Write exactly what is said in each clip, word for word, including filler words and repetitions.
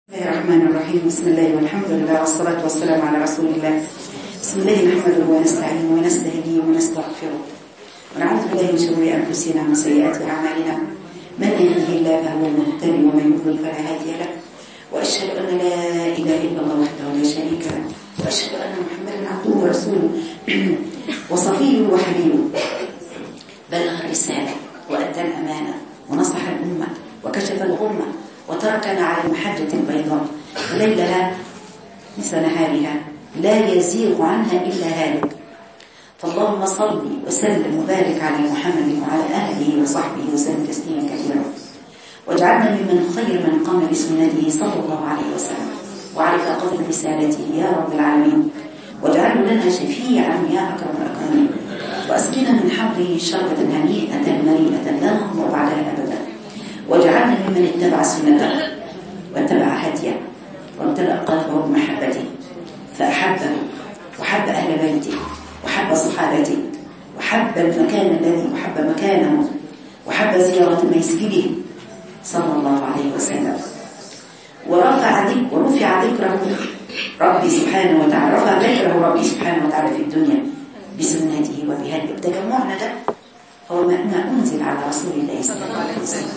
بسم الله الرحمن الرحيم. بسم الله والحمد لله والصلاة والسلام على رسول الله. بسم الله نحمده ونستعينه ونستهديه ونستغفره ونعوذ بالله من شرور أنفسنا ومن سيئات أعمالنا. من يهده الله فهو المهتدي ومن يضلل فلا هادي له. وأشهد أن لا إله إلا الله وحده لا شريك له وأشهد أن محمدا عبده ورسوله وصفيه وحبيبه. بلغ الرسالة وأدى الأمانة ونصح الأمة وكشف الغمة وتركنا على المحجة البيضاء ليلها مثل نهارها لا يزيغ عنها إلا هالك. فاللهم صل وسلم وبارك على محمد وعلى أهله وصحبه وسلم تسليما كثيرا. واجعلنا ممن خير من قام بسنته صلى الله عليه وسلم وعلى قدر رسالته يا رب العالمين. واجعله لنا شفيعا يا أكرم الأكرمين. وأسقنا من حوله شربة هنيئة مريئة لا نظمأ بعدها أبدا. واجعلنا ممن اتبع سنته واتبع هديه وامتلأ قلبه بمحبته فأحبه وحب أهل بيته وحب صحابته وحب المكان الذي وحب مكانه وحب زيارة مسجده صلى الله عليه وسلم. ورفع ذكره ورفع ذكره ربي سبحانه وتعالى رفع ذكره ربي سبحانه وتعالى في الدنيا بسنته وبهديه. تجمعنا ده هو ما أنزل على رسول الله صلى الله عليه وسلم،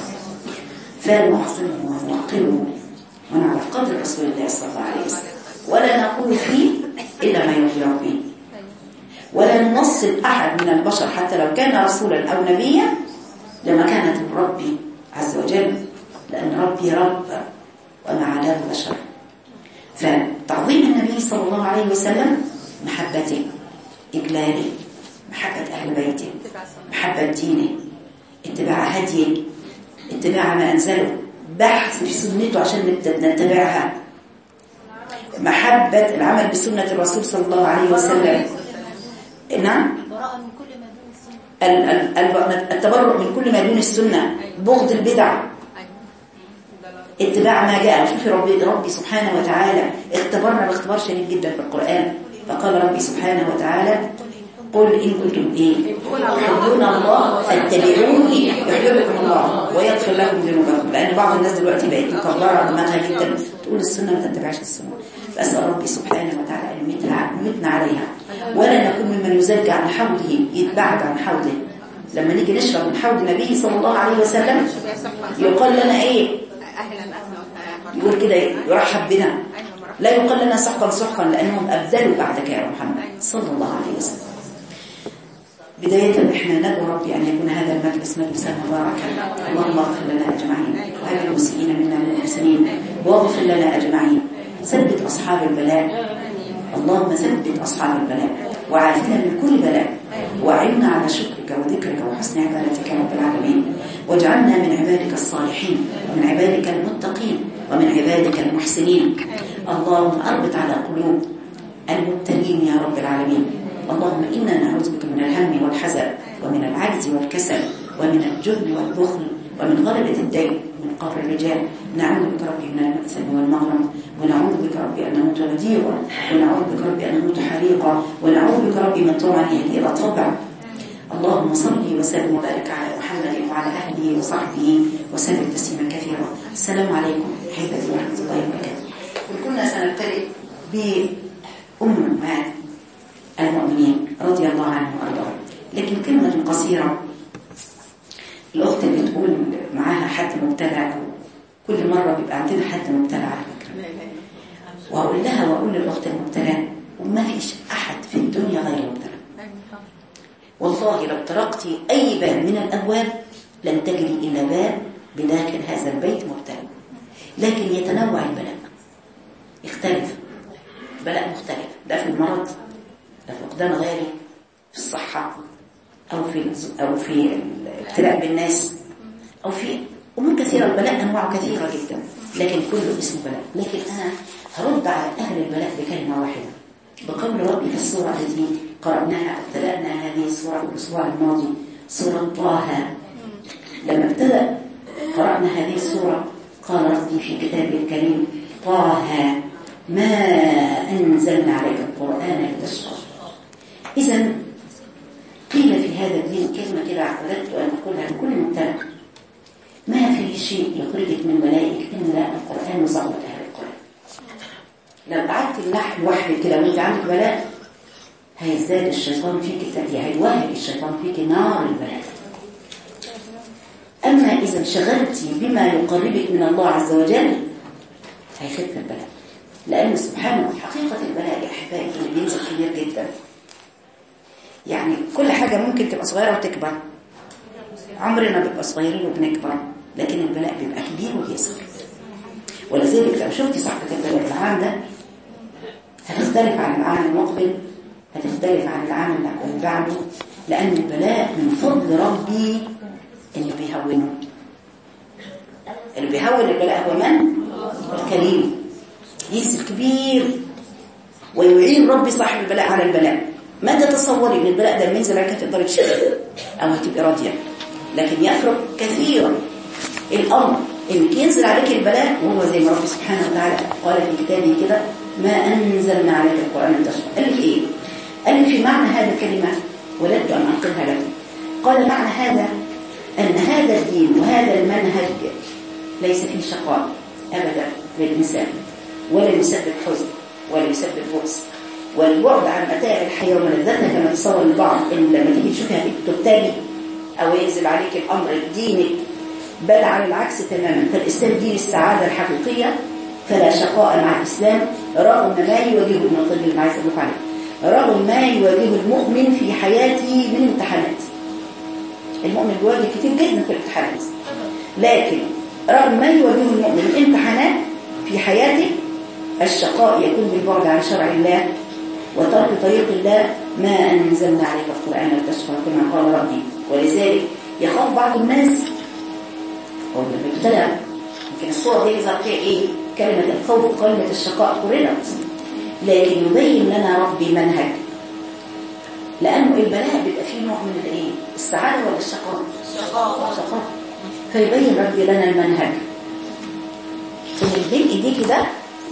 فنعظمه ونعقله ونعرف قدر رسول الله صلى الله عليه وسلم، ولا نقول فيه إلا ما يرضي ربي، ولا ننصب أحد من البشر حتى لو كان رسولا أو نبيا لمكانة ربي عز وجل، لأن ربي رب وما عداه بشر. فتعظيم النبي صلى الله عليه وسلم محبته، إجلاله، محبة أهل بيته، محبة دينه، اتباع هديه، اتباع ما أنزله، بحث في سنته عشان نتبعها، محبة العمل بسنة الرسول صلى الله عليه وسلم. نعم، التبرؤ من كل ما دون السنة، بغض البدع، اتباع ما جاء. شوفي ربي, ربي سبحانه وتعالى اختبرنا باختبار شديد جدا في القرآن. فقال ربي سبحانه وتعالى قل إن كنتم إيه تحبون الله فاتبعوني يحببكم الله ويغفر لكم ذنوبكم. لأن بعض الناس دلوقتي بقت مكبرة دماغها جدا تقول السنة ما تتبعش السنة. فأسأل ربي سبحانه وتعالى أن يمتنا عليها، ولا نكون ممن يزج عن حوضه يتبعد عن حوضه. لما نيجي نشرب من حوض النبي صلى الله عليه وسلم يقال لنا إيه؟ يقول كده يرحب بنا، لا يقال لنا سحقا سحقا لأنهم أبدلوا بعدك يا محمد صلى الله عليه وسلم. بداية احنا ندعو ربي أن يكون هذا المجلس مجلسا مباركا. اللهم اغفر لنا أجمعين وهب المسيئين منا من المحسنين واغفر لنا أجمعين. ثبت أصحاب البلاء، اللهم ثبت أصحاب البلاء وعافنا من كل بلاء، وأعنا على شكرك وذكرك وحسن عبادتك يا رب العالمين. واجعلنا من عبادك الصالحين ومن عبادك المتقين ومن عبادك المحسنين. اللهم أربط على قلوب المبتلين يا رب العالمين. اللهم إنا نعوذ بك من الهم والحزن ومن العجز والكسل ومن الجبن والبخل ومن غلبة الدين ومن قهر الرجال. نعوذ بك ربي من المأثم والمغرم، ونعوذ بك ربي أن نموت مديرا، ونعوذ بك ربي أن نموت حريقا، ونعوذ بك ربي من طمع يهدي إلى طبع. اللهم صل وسلم وبارك على محمد وعلى أهله وصحبه وسلم تسليما كثيرا. السلام عليكم حبيبتي ورحمة الله وبركاته. كنا سنبتدئ بأم المؤمنين رضي الله عنهم وارضاهم، لكن كلمة قصيرة. الأخت اللي بتقول معاها حد مبتلع، كل مرة بيبقى عندنا حد مبتلع على فكرة، وأقول لها وأقول للأخت المبتلع وما فيش أحد في الدنيا غير مبتلع. والله لو طرقتي أي باب من الأبواب لن تجري إلى باب بداخل هذا البيت مبتلع، لكن يتنوع البلاء، يختلف، بلاء مختلف، ده في المرض، ده فقدان غالي، في الصحة، أو في أو في الابتلاء بالناس، أو في أمور كثيرة. البلاء أنواع كثيرة جدا، لكن كله اسمه بلاء. لكن أنا هرد على أهل البلاء بكلمة واحدة، بقول ربي في السورة التي قرأناها ابتدأنا هذه السورة في الأسبوع الماضي، سورة طه. لما ابتدأ قرأنا هذه السورة قال ربي في كتابه الكريم طه ما أنزلنا عليك القرآن لتشقى. إذن قيل في هذا الدين كلمة كده أردت أن أقولها لكل مبتلى: ما في شيء يخرجك من ملائك إلا القرآن وصحبة أهل القرآن. لو قعدت النحل لوحدك كده وانت عندك بلاء هيزداد الشيطان فيك، هيوهج الشيطان فيك نار البلاء. أما إذا انشغلتي بما يقربك من الله عز وجل هيخف البلاء، لأن سبحانه حقيقة البلاء يا أحبائي اللي بينزل كبير جدا. يعني كل حاجة ممكن تبقى صغيرة وتكبر، عمرنا بيبقى صغيرين وبنكبر، لكن البلاء بيبقى كبير ويصغر. ولذلك لو شفتي صاحبة البلاء العام ده هتختلف عن العام المقبل، هتختلف عن العام اللي بعده، لأن البلاء من فضل ربي اللي بيهونه. اللي بيهون البلاء هو من؟ الكريم، يسر كبير ويعين ربي صاحب البلاء على البلاء. ما تتصوري ان البلاء ده منزل عليك هتقدري تشيليه او هتبقي راضيه، لكن يفرق كثيرا الامر انك ينزل عليك البلاء وهو زي ما ربي سبحانه وتعالى قال في كتابه كده: ما انزلنا عليك القران لتشقى. قال لك ايه؟ قال لي في معنى هذه الكلمه ولدت ان انقلها لكم. قال معنى هذا ان هذا الدين وهذا المنهج ليس فيه شقاء ابدا للانسان، ولا يسبب حزن ولا يسبب بؤس، والبعد عن متاع الحياه ولذتها كما تصور البعض ان لما تيجي تشوفها تبتلي او ينزل عليك الامر دينك، بل على العكس تماما. فالاسلام دين السعاده الحقيقيه، فلا شقاء مع الاسلام رغم ما يواجهه من الطب اللي عايز اقول عليه، رغم ما يواجهه المؤمن في حياته من امتحانات. المؤمن بيواجه كتير جدا في الامتحانات، لكن رغم ما يواجهه المؤمن من امتحانات في حياته، الشقاء يكون بالبعد عن شرع الله وترك طريق الله. ما أنزلنا عليك القرآن لتشقى كما قال ربي. ولذلك يخاف بعض الناس هو المبتلى، يمكن الصورة دي يظهر فيها ايه؟ كلمة الخوف وكلمة الشقاء قرنت، لكن يبين لنا ربي منهج، لأنه البلاء بيبقى فيه نوع من الايه؟ السعادة ولا الشقاء؟ الشقاء. الشقاء. فيبين ربي لنا المنهج. فمن بين ايديك ده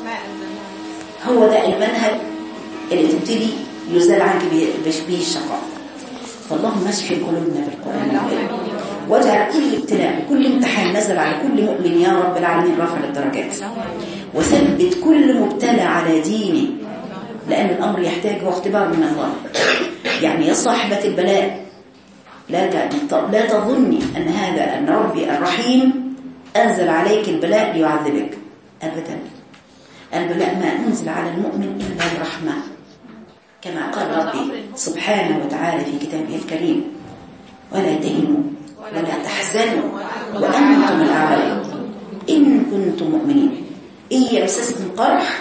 هو ده المنهج اللي تبتدي يزال عنك به الشقاء. فاللهم اشفي قلوبنا بالقرآن واجعل كل ابتلاء وكل امتحان نزل على كل مؤمن يا رب العالمين رافع الدرجات، وثبت كل مبتلى على دينه، لأن الأمر يحتاج واختبار من الله. يعني يا صاحبة البلاء لا لا تظني أن هذا أن ربي الرحيم أنزل عليك البلاء ليعذبك أبدا. البلاء ما أنزل على المؤمن إلا برحمة، كما قال ربي سبحانه وتعالى في كتابه الكريم: ولا تهنوا ولا تحزنوا وأنتم الأعلون إن كنتم مؤمنين إن يمسسكم قرح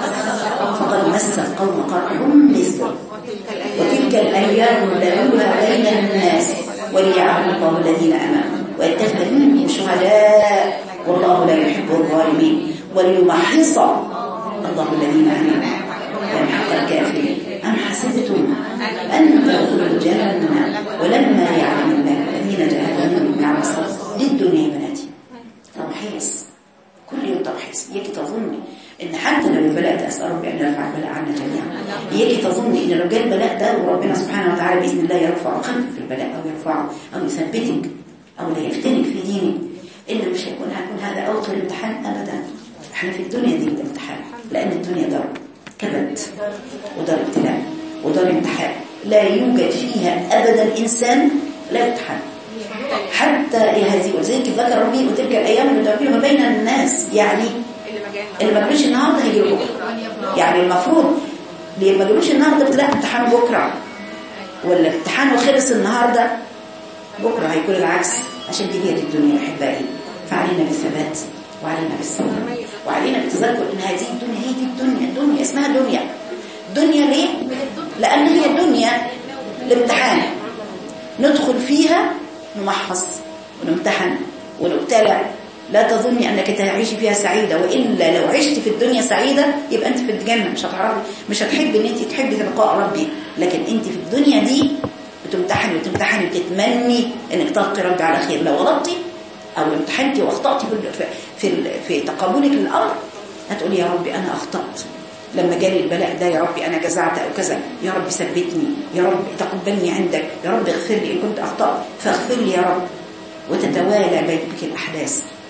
فقد مس القوم قرح مثله وتلك الأيام نداولها بين الناس وليعلم الله الذين آمنوا ويتخذ منكم شهداء والله لا يحب الظالمين وليمحص الله الذين آمنوا ويمحق الكافرين. أم حسبتم أن تدخلوا الجنة ولما يعلم الله الذين جاهدوا منكم يعلم الصبر للدنيا بناتي. تمحيص كل يوم تمحيص. يجي تظني إن حتى لو البلاء ده أسأل ربي أن يرفع البلاء عنا جميعا، يجي تظني إن لو جاء البلاء ده وربنا سبحانه وتعالى بإذن الله يرفع قلبك في البلاء أو يرفعه أو يثبتك أو لا يفتنك في دينك، إن مش هيكون هيكون هذا أوطر الامتحان أبدا. احنا في الدنيا دي الامتحان، لأن الدنيا دار كبد ودار ابتلاء ودار امتحان لا يوجد فيها أبدا إنسان لا يمتحن حتى هذه. وزيك ذكر ربي وتلك الأيام نداولها بين الناس، يعني اللي ما جالوش النهارده هيجي له بكره. يعني المفروض اللي ما جالوش النهارده بتلاقي امتحان بكره، ولا امتحانه خلص النهارده بكره هيكون العكس. عشان دي هي الدنيا احبائي. فعلينا بالثبات وعلينا بالصبر وعلينا بالتذكر ان هذه الدنيا هي دي الدنيا. الدنيا اسمها دنيا. دنيا ليه؟ لان هي دنيا الامتحان ندخل فيها نمحص ونمتحن ونبتلع. لا تظني انك تعيشي فيها سعيده، والا لو عشت في الدنيا سعيده يبقى انت في الجنه مش هتعرفي، مش هتحبي ان انت تحبي لقاء ربي. لكن انت في الدنيا دي بتمتحني وتمتحني وتتمني انك تلقي ربي على خير. لو غلطتي او امتحنتي واخطاتي في في في تقبلك للامر هتقولي يا ربي انا اخطات لما جالي البلاء ده، يا ربي انا جزعت او كذا، يا رب ثبتني، يا رب تقبلني عندك، يا رب اغفر لي ان كنت اخطات فاغفر لي يا رب. وتتوالى بك الاحداث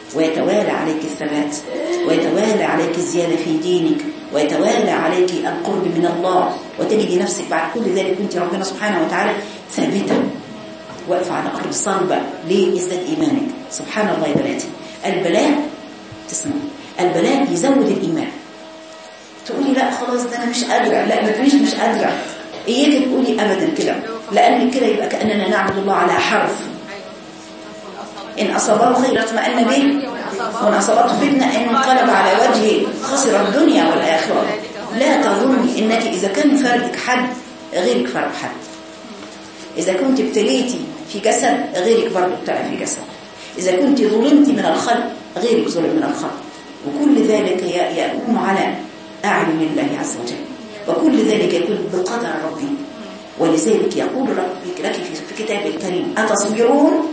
ويتوالى عليك الثبات، ويتوالى عليك الزيادة في دينك، ويتوالى عليك القرب من الله، وتجدي نفسك بعد كل ذلك كنت ربنا سبحانه وتعالى ثابتة واقفة على أرض صلبة. ليه؟ ازداد إيمانك. سبحان الله يا بناتي، البلاء تسمع البلاء يزود الإيمان. تقولي لا خلاص ده أنا مش قادرة، لا ما تقوليش مش قادرة، إياك تقولي أبدا كده، لأن كده يبقى كأننا نعبد الله على حرف. إن أصابه خير اطمأن به، وإن أصابته فتنة انقلب على وجهه خسر الدنيا والآخرة. لا تظني إنك إذا كان فرقك حد غيرك فرق حد، إذا كنت ابتليتي في جسد غيرك برضه ابتلى في جسد، إذا كنت ظلمتي من الخلق غيرك ظلم من الخلق، وكل ذلك يكون على أعين الله عز وجل، وكل ذلك يكون بقدر ربي. ولذلك يقول ربك لك في كتاب الكريم أتصبرون؟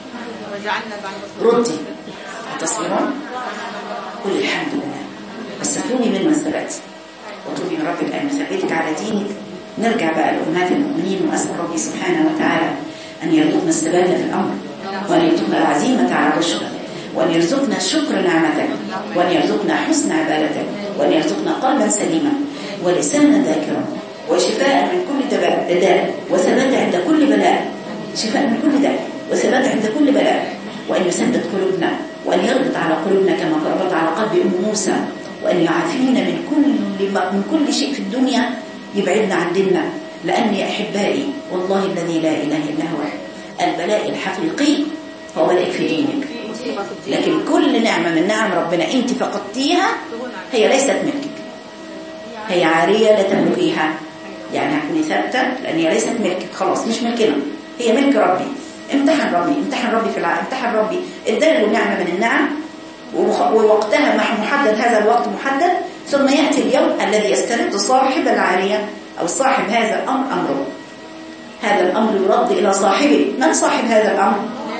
ردي أتصبرون؟ قل الحمد لله، واستغفروني من الثبات، وطلبي من ربك أن يثبتك على دينك. نرجع بقى لأمهات المؤمنين، وأسأل ربي سبحانه وتعالى أن يرزقنا الثبات في الأمر، وأن يرزقنا العزيمة على الرشد، وأن يرزقنا شكر نعمتك، وأن يرزقنا حسن عبادتك، وأن يرزقنا قلبا سليما ولسانا ذاكرا، وشفاء من كل داء، وثبات عند كل بلاء، شفاء من كل داء وثبات عند كل بلاء، وأن يثبت قلوبنا، وأن يربط على قلوبنا كما ربط على قلب أم موسى، وأن يعافينا من كل من كل شيء في الدنيا يبعدنا عن ديننا. لأن يا أحبائي والله الذي لا إله إلا هو البلاء الحقيقي هو بلاء في دينك. لكن كل نعمة من نعم ربنا أنت فقدتيها هي ليست ملكك، هي عارية لا تملكيها، يعني هتكوني ثابتة لأن هي ليست ملكك، خلاص مش ملكنا، هي ملك ربي. امتحن ربي امتحن ربي في العالم، امتحن ربي اداله نعمة من النعم ووقتها محدد، هذا الوقت محدد، ثم يأتي اليوم الذي يسترد صاحب العارية أو صاحب هذا الأمر أمره، هذا الأمر يرد إلى صاحبه. من صاحب هذا الأمر؟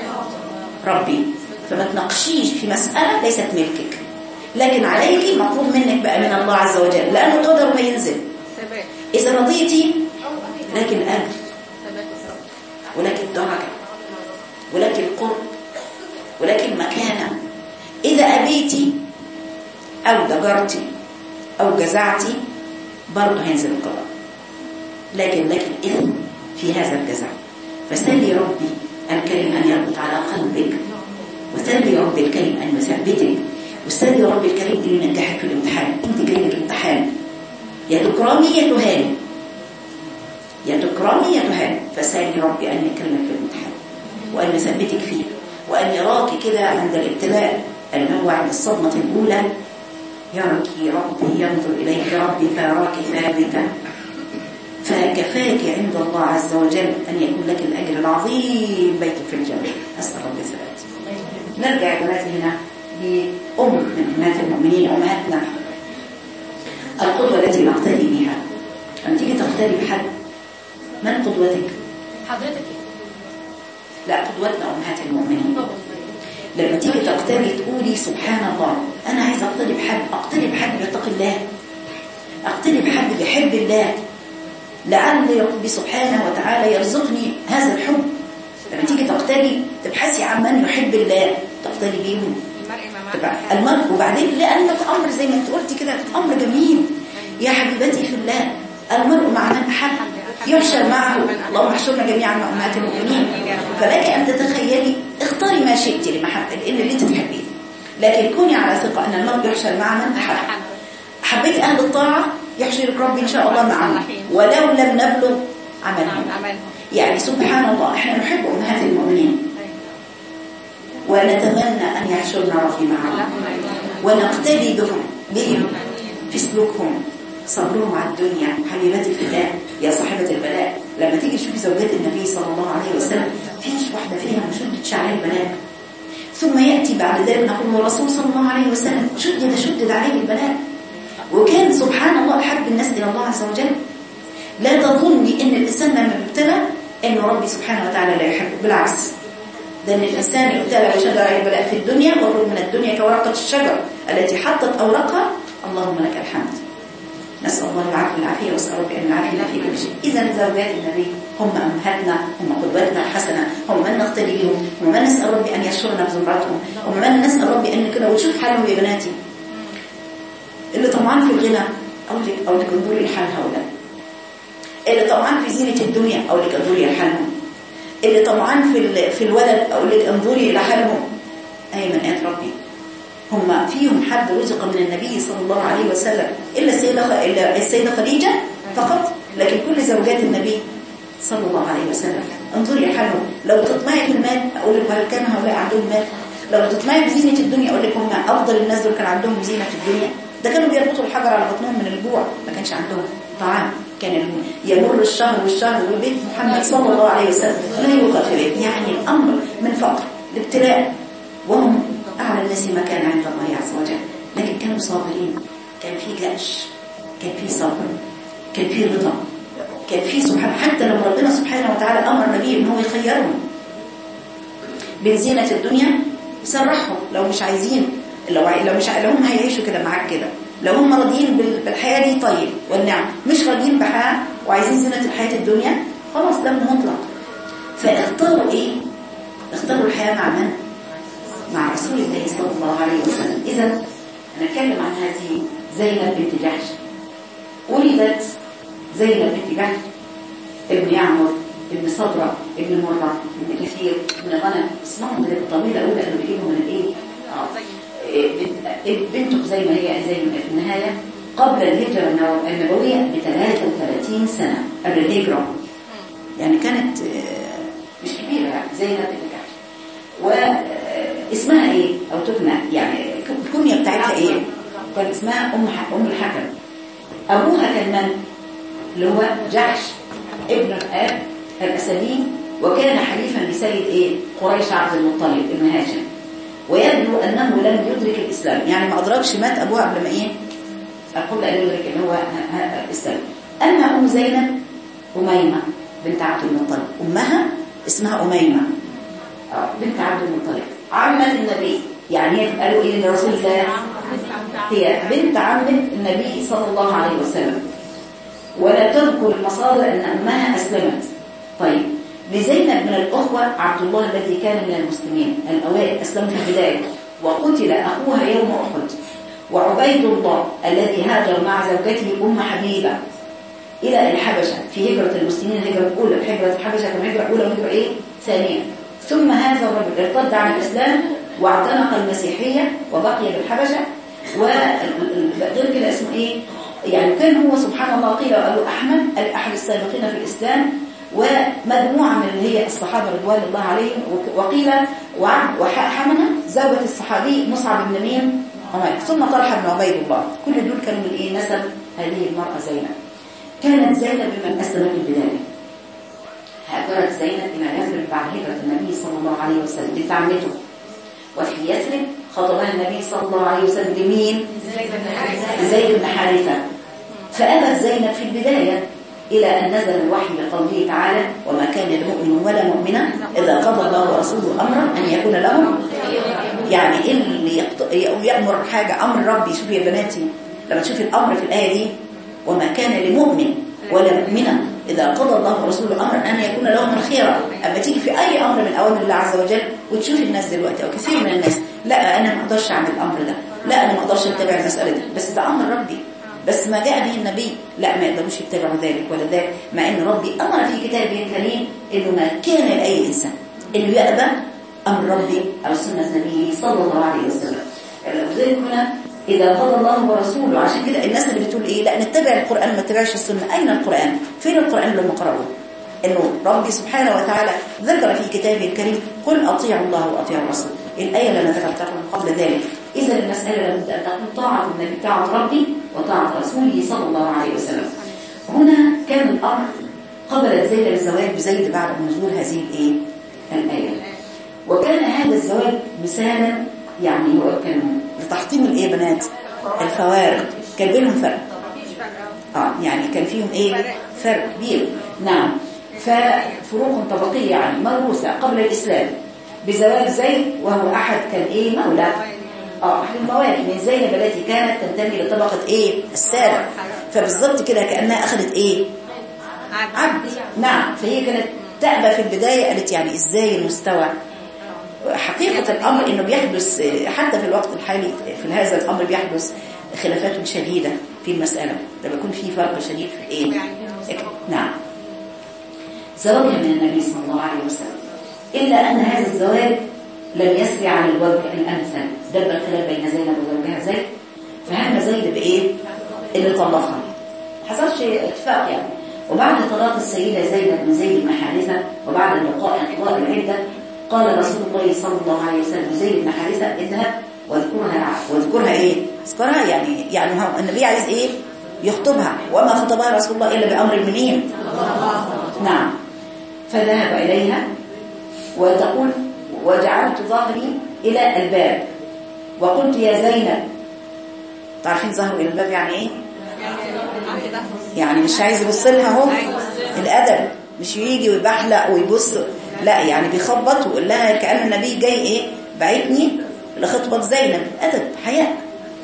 ربي. فما تناقشيش في مسألة ليست ملكك، لكن عليك مطلوب منك بقى من الله عز وجل، لأنه قدر ما ينزل. إذا رضيتي لكن أجر، ولكن درجة، ولكن قرب، ولكن مكانة. إذا أبيتي أو دجرتي أو جزعتي برضه هينزل القضاء، لكن لك الإثم في هذا الجزع. فسلي ربي الكريم أن يربط على قلبك، وسلي ربي الكريم أن يثبتك، وسلي ربي الكريم أن ينجحك في الامتحان. أنت جاي لك امتحان، يا تكرمي يا تهاني، يا تكرمي يا تهاني. فسالي ربي أن يكرمك في الامتحان، وأن يثبتك فيه، وأن يراك كده عند الابتلاء اللي هو عند الصدمة الأولى، يراك ربي ينظر إليك ربي فيراك ثابتة، فكفاك عند الله عز وجل أن يكون لك الأجر العظيم بيت في الجنة. أسأل ربي الثبات. نرجع يا بنات هنا لأم من أمهات المؤمنين، أمهاتنا، القدوة التي نقتدي بها. لما تيجي تقتدي بحد، من قدوتك؟ حضرتك. لا، قدوتنا أمهات المؤمنين. لما تيجي تقتدي تقولي سبحان الله، أنا عايزة أقتدي بحد، أقتدي بحد يتقي الله، أقتدي بحد يحب الله، لعل ربي سبحانه وتعالى يرزقني هذا الحب. لما تيجي تقتدي تبحثي عن من يحب الله تقتدي بيهم المرء. وبعدين لأنك أمر زي ما انت قلتي كده، أمر جميل يا حبيبتي في الله، المرء مع من أحب يحشر معه. اللهم احشرنا جميعا مع أمهات المؤمنين. فلك أن تتخيلي، اختاري ما شئتي لمحبة إن اللي انت تحبيه، لكن كوني على ثقة أن المرء يحشر مع من أحب. حبيت أهل الطاعة يحشرك ربي إن شاء الله معهم ولو لم نبلغ عملهم. يعني سبحان الله، احنا نحب أمهات المؤمنين ونتمنى أن يحشرنا ربي معهم، ونقتدي بهم بهم في سلوكهم، صبرهم على الدنيا. حبيبتي في الله يا صاحبة البلاء، لما تيجي تشوفي زوجات النبي صلى الله عليه وسلم، فيش واحدة فيها مشدد شعر البلاء، ثم يأتي بعد ذلك نقول الرسول صلى الله عليه وسلم شدد شدد عليه البلاء، وكان سبحان الله أحب الناس إلى الله عز وجل. لا تظني إن الإنسان لما يبتلى إن ربي سبحانه وتعالى لا يحبه، بالعكس، ده إن الإنسان يبتلى بشدة عليه البلاء في الدنيا، وهو من الدنيا كورقة الشجر التي حطت أوراقها، اللهم لك الحمد نسأل الله العافية والعافية واسأل ربي أن يعافينا في كل شيء. إذا زوجات النبي هم أمهاتنا، هم قدوتنا الحسنة، هم من نقتدي بهم، هم من نسأل ربي أن يشرنا في زمرتهم، هم من نسأل ربي أن كده. وتشوف حالهم يا بناتي اللي طمعان في الغنى أو لك أو لك انظري لحال هؤلاء، اللي طمعان في زينة الدنيا أو لك انظري لحالهم، اللي طمعان في في الولد أو لك انظري إلى حالهم. أي من آيات ربي هم فيهم حد رزق من النبي صلى الله عليه وسلم إلا السيدة إلا السيدة خديجة فقط، لكن كل زوجات النبي صلى الله عليه وسلم انظري حالهم. لو تطمعي في المال أقول لك هل كان هؤلاء عندهم مال؟ لو تطمعي في زينة الدنيا أقول لك هم أفضل الناس دول كان عندهم زينة الدنيا. ده كانوا بيربطوا الحجر على بطنهم من الجوع، ما كانش عندهم طعام. كان يمر الشهر والشهر وبيت محمد صلى الله عليه وسلم لا يوقف في بيت، يعني الأمر من فقر لابتلاء، وهم أعلى الناس مكان عند الله عز وجل. لكن كانوا صابرين، كان في جأش، كان في صبر، كان في رضا، كان في سبحانه. حتى لما ربنا سبحانه وتعالى أمر النبي إن هو يخيرهم بين زينة الدنيا سرحهم لو مش عايزين، لو لو مش لو هم هيعيشوا كده معاك كده، لو هم راضيين بالحياة دي طيب والنعم، مش راضيين بحياة وعايزين زينة الحياة الدنيا خلاص ده مطلق. فاختاروا إيه؟ اختاروا الحياة مع من؟ مع رسول الله صلى الله عليه وسلم. إذا نتكلم عن هذه زينب بنت جحش. ولدت زينب بنت جحش ابن يعمر ابن صبرة ابن مرة ابن كثير ابن غنم، اسمهم طويلة أولى أنه بيجيبهم من الإيه؟ بنت زي ما هي زي في النهاية قبل الهجرة النبوية ب ثلاثة وثلاثين سنة قبل الهجرة، يعني كانت مش كبيرة يعني زينب بنت جحش. واسمها ايه او تكنى يعني الكنية بتاعتها ايه؟ كان اسمها ام ام الحكم. ابوها كان من؟ اللي هو جحش ابن الاب الاسدي، وكان حليفا لسيد ايه؟ قريش عبد المطلب ابن هاشم، ويبدو انه لم يدرك الاسلام، يعني ما ادركش، مات ابوها قبل ما ايه؟ قبل ان يدرك ان هو الاسلام. اما ام زينب اميمه بنت عبد المطلب، امها اسمها اميمه بنت عبد المطلب عمة النبي، يعني هي قالوا ايه لرسول الله؟ هي بنت عمة النبي صلى الله عليه وسلم. ولا تذكر المصادر ان امها اسلمت. طيب لزينب من الاخوه عبد الله الذي كان من المسلمين الاوائل اسلموا في البدايه، وقتل اخوها يوم احد. وعبيد الله الذي هاجر مع زوجته ام حبيبه الى الحبشه في هجره المسلمين، الهجره الاولى، هجره الحبشه كانت هجره اولى وهجره ايه؟ ثانيه. ثم هذا الرجل ارتد عن الإسلام واعتنق المسيحية وبقي بالحبشة. وغير كده اسمه ايه؟ يعني كان هو سبحان الله قيل وقالوا أحمد أحد السابقين في الإسلام، ومجموعة من اللي هي الصحابة رضوان الله عليهم. وقيل وحمنة زوجة الصحابي مصعب بن مين عمير، ثم طلحة بن عبيد الله. كل دول كانوا من ايه؟ نسب هذه المرأة زينب. كانت زينب بمن أسلم في البداية. هاجرت زينب إلى يثرب بعد هجرة النبي صلى الله عليه وسلم بنت عمته، وفي يثرب خطبها النبي صلى الله عليه وسلم لمين؟ زيد بن حارثة. فأبت زينب في البداية إلى أن نزل الوحي بقوله تعالى: وما كان لمؤمن ولا مؤمنة إذا قضى الله ورسوله أمرا أن يكون لهم، يعني اللي يأمر حاجة أمر ربي. شوفي يا بناتي لما تشوفي الأمر في الآية دي: وما كان لمؤمن ولا مؤمنة إذا قضى الله ورسوله أمرا أن يكون لهم الخيرة. أما تيجي في أي أمر من أوامر الله عز وجل وتشوفي الناس دلوقتي أو كثير من الناس: لا أنا ما أقدرش أعمل الأمر ده، لا أنا ما أقدرش أتبع المسألة دي، بس ده أمر ربي، بس ما جاء به النبي، لا ما يقدروش يتبعوا ذلك ولا ذلك، مع أن ربي أمر في كتابه الكريم إنه ما كان لأي إنسان إنه يأبى أمر ربي أو سنة نبيه صلى الله عليه وسلم. لذلك هنا إذا قضى الله ورسوله، عشان كده الناس اللي بتقول إيه لا نتبع القرآن ما نتبعش السنة، أين القرآن؟ فين القرآن لما قرأوه؟ إنه ربي سبحانه وتعالى ذكر في كتابه الكريم: قل أطيعوا الله وأطيعوا الرسول. الآية اللي أنا ذكرتها من قبل ذلك. إذا المسألة لابد أن تكون طاعة النبي، طاعة ربي وطاعة رسوله صلى الله عليه وسلم. هنا كان الأمر قبلت زينب الزواج بزيد بعد نزول هذه الإيه؟ الآية. وكان هذا الزواج مثالا، يعني هو كان لتحطيم الإيه بنات؟ الفوارق. كان بينهم فرق، آه يعني كان فيهم إيه؟ فرق كبير. نعم، ففروق طبقية يعني موروثة قبل الإسلام بزواج زيد، وهو أحد كان إيه؟ مولى اه أحد المواهب من زينب التي كانت تنتمي لطبقة إيه السادة، فبالضبط كده كأنها أخذت إيه عبد. نعم، فهي كانت تأبى في البداية، قالت يعني إزاي المستوى. حقيقة الأمر إنه بيحدث حتى في الوقت الحالي في هذا الأمر بيحدث خلافات شديدة في المسألة، لما يكون في فرق شديد في إيه. نعم، زواجها من النبي صلى الله عليه وسلم، إلا أن هذا الزواج لم يسري على الوجه الأمثل، دب الخلاف بين زينب وزوجها زيد، فهم زيد بإيه اللي طلقها، حصلش اتفاق يعني. وبعد طلاق السيدة زينب بن زيد بن حارثة وبعد اللقاء انقضاء العدة، قال رسول الله صلى الله عليه وسلم زيد بن حارثة اذهب واذكرها واذكرها ايه اذكرها يعني يعني هو النبي عايز ايه يخطبها، وما خطبها رسول الله الا بامر منين. نعم، فذهب اليها وتقول وجعلت ظهري الى الباب وقلت يا زينب. تعرفين ظهره الى الباب يعني ايه؟ يعني مش عايز يبص لها اهو، الادب مش يجي ويبحلق ويبص، لا يعني بيخبط ويقول لها كأن النبي جاي ايه بعتني لخطبة زينب، أدب حياء.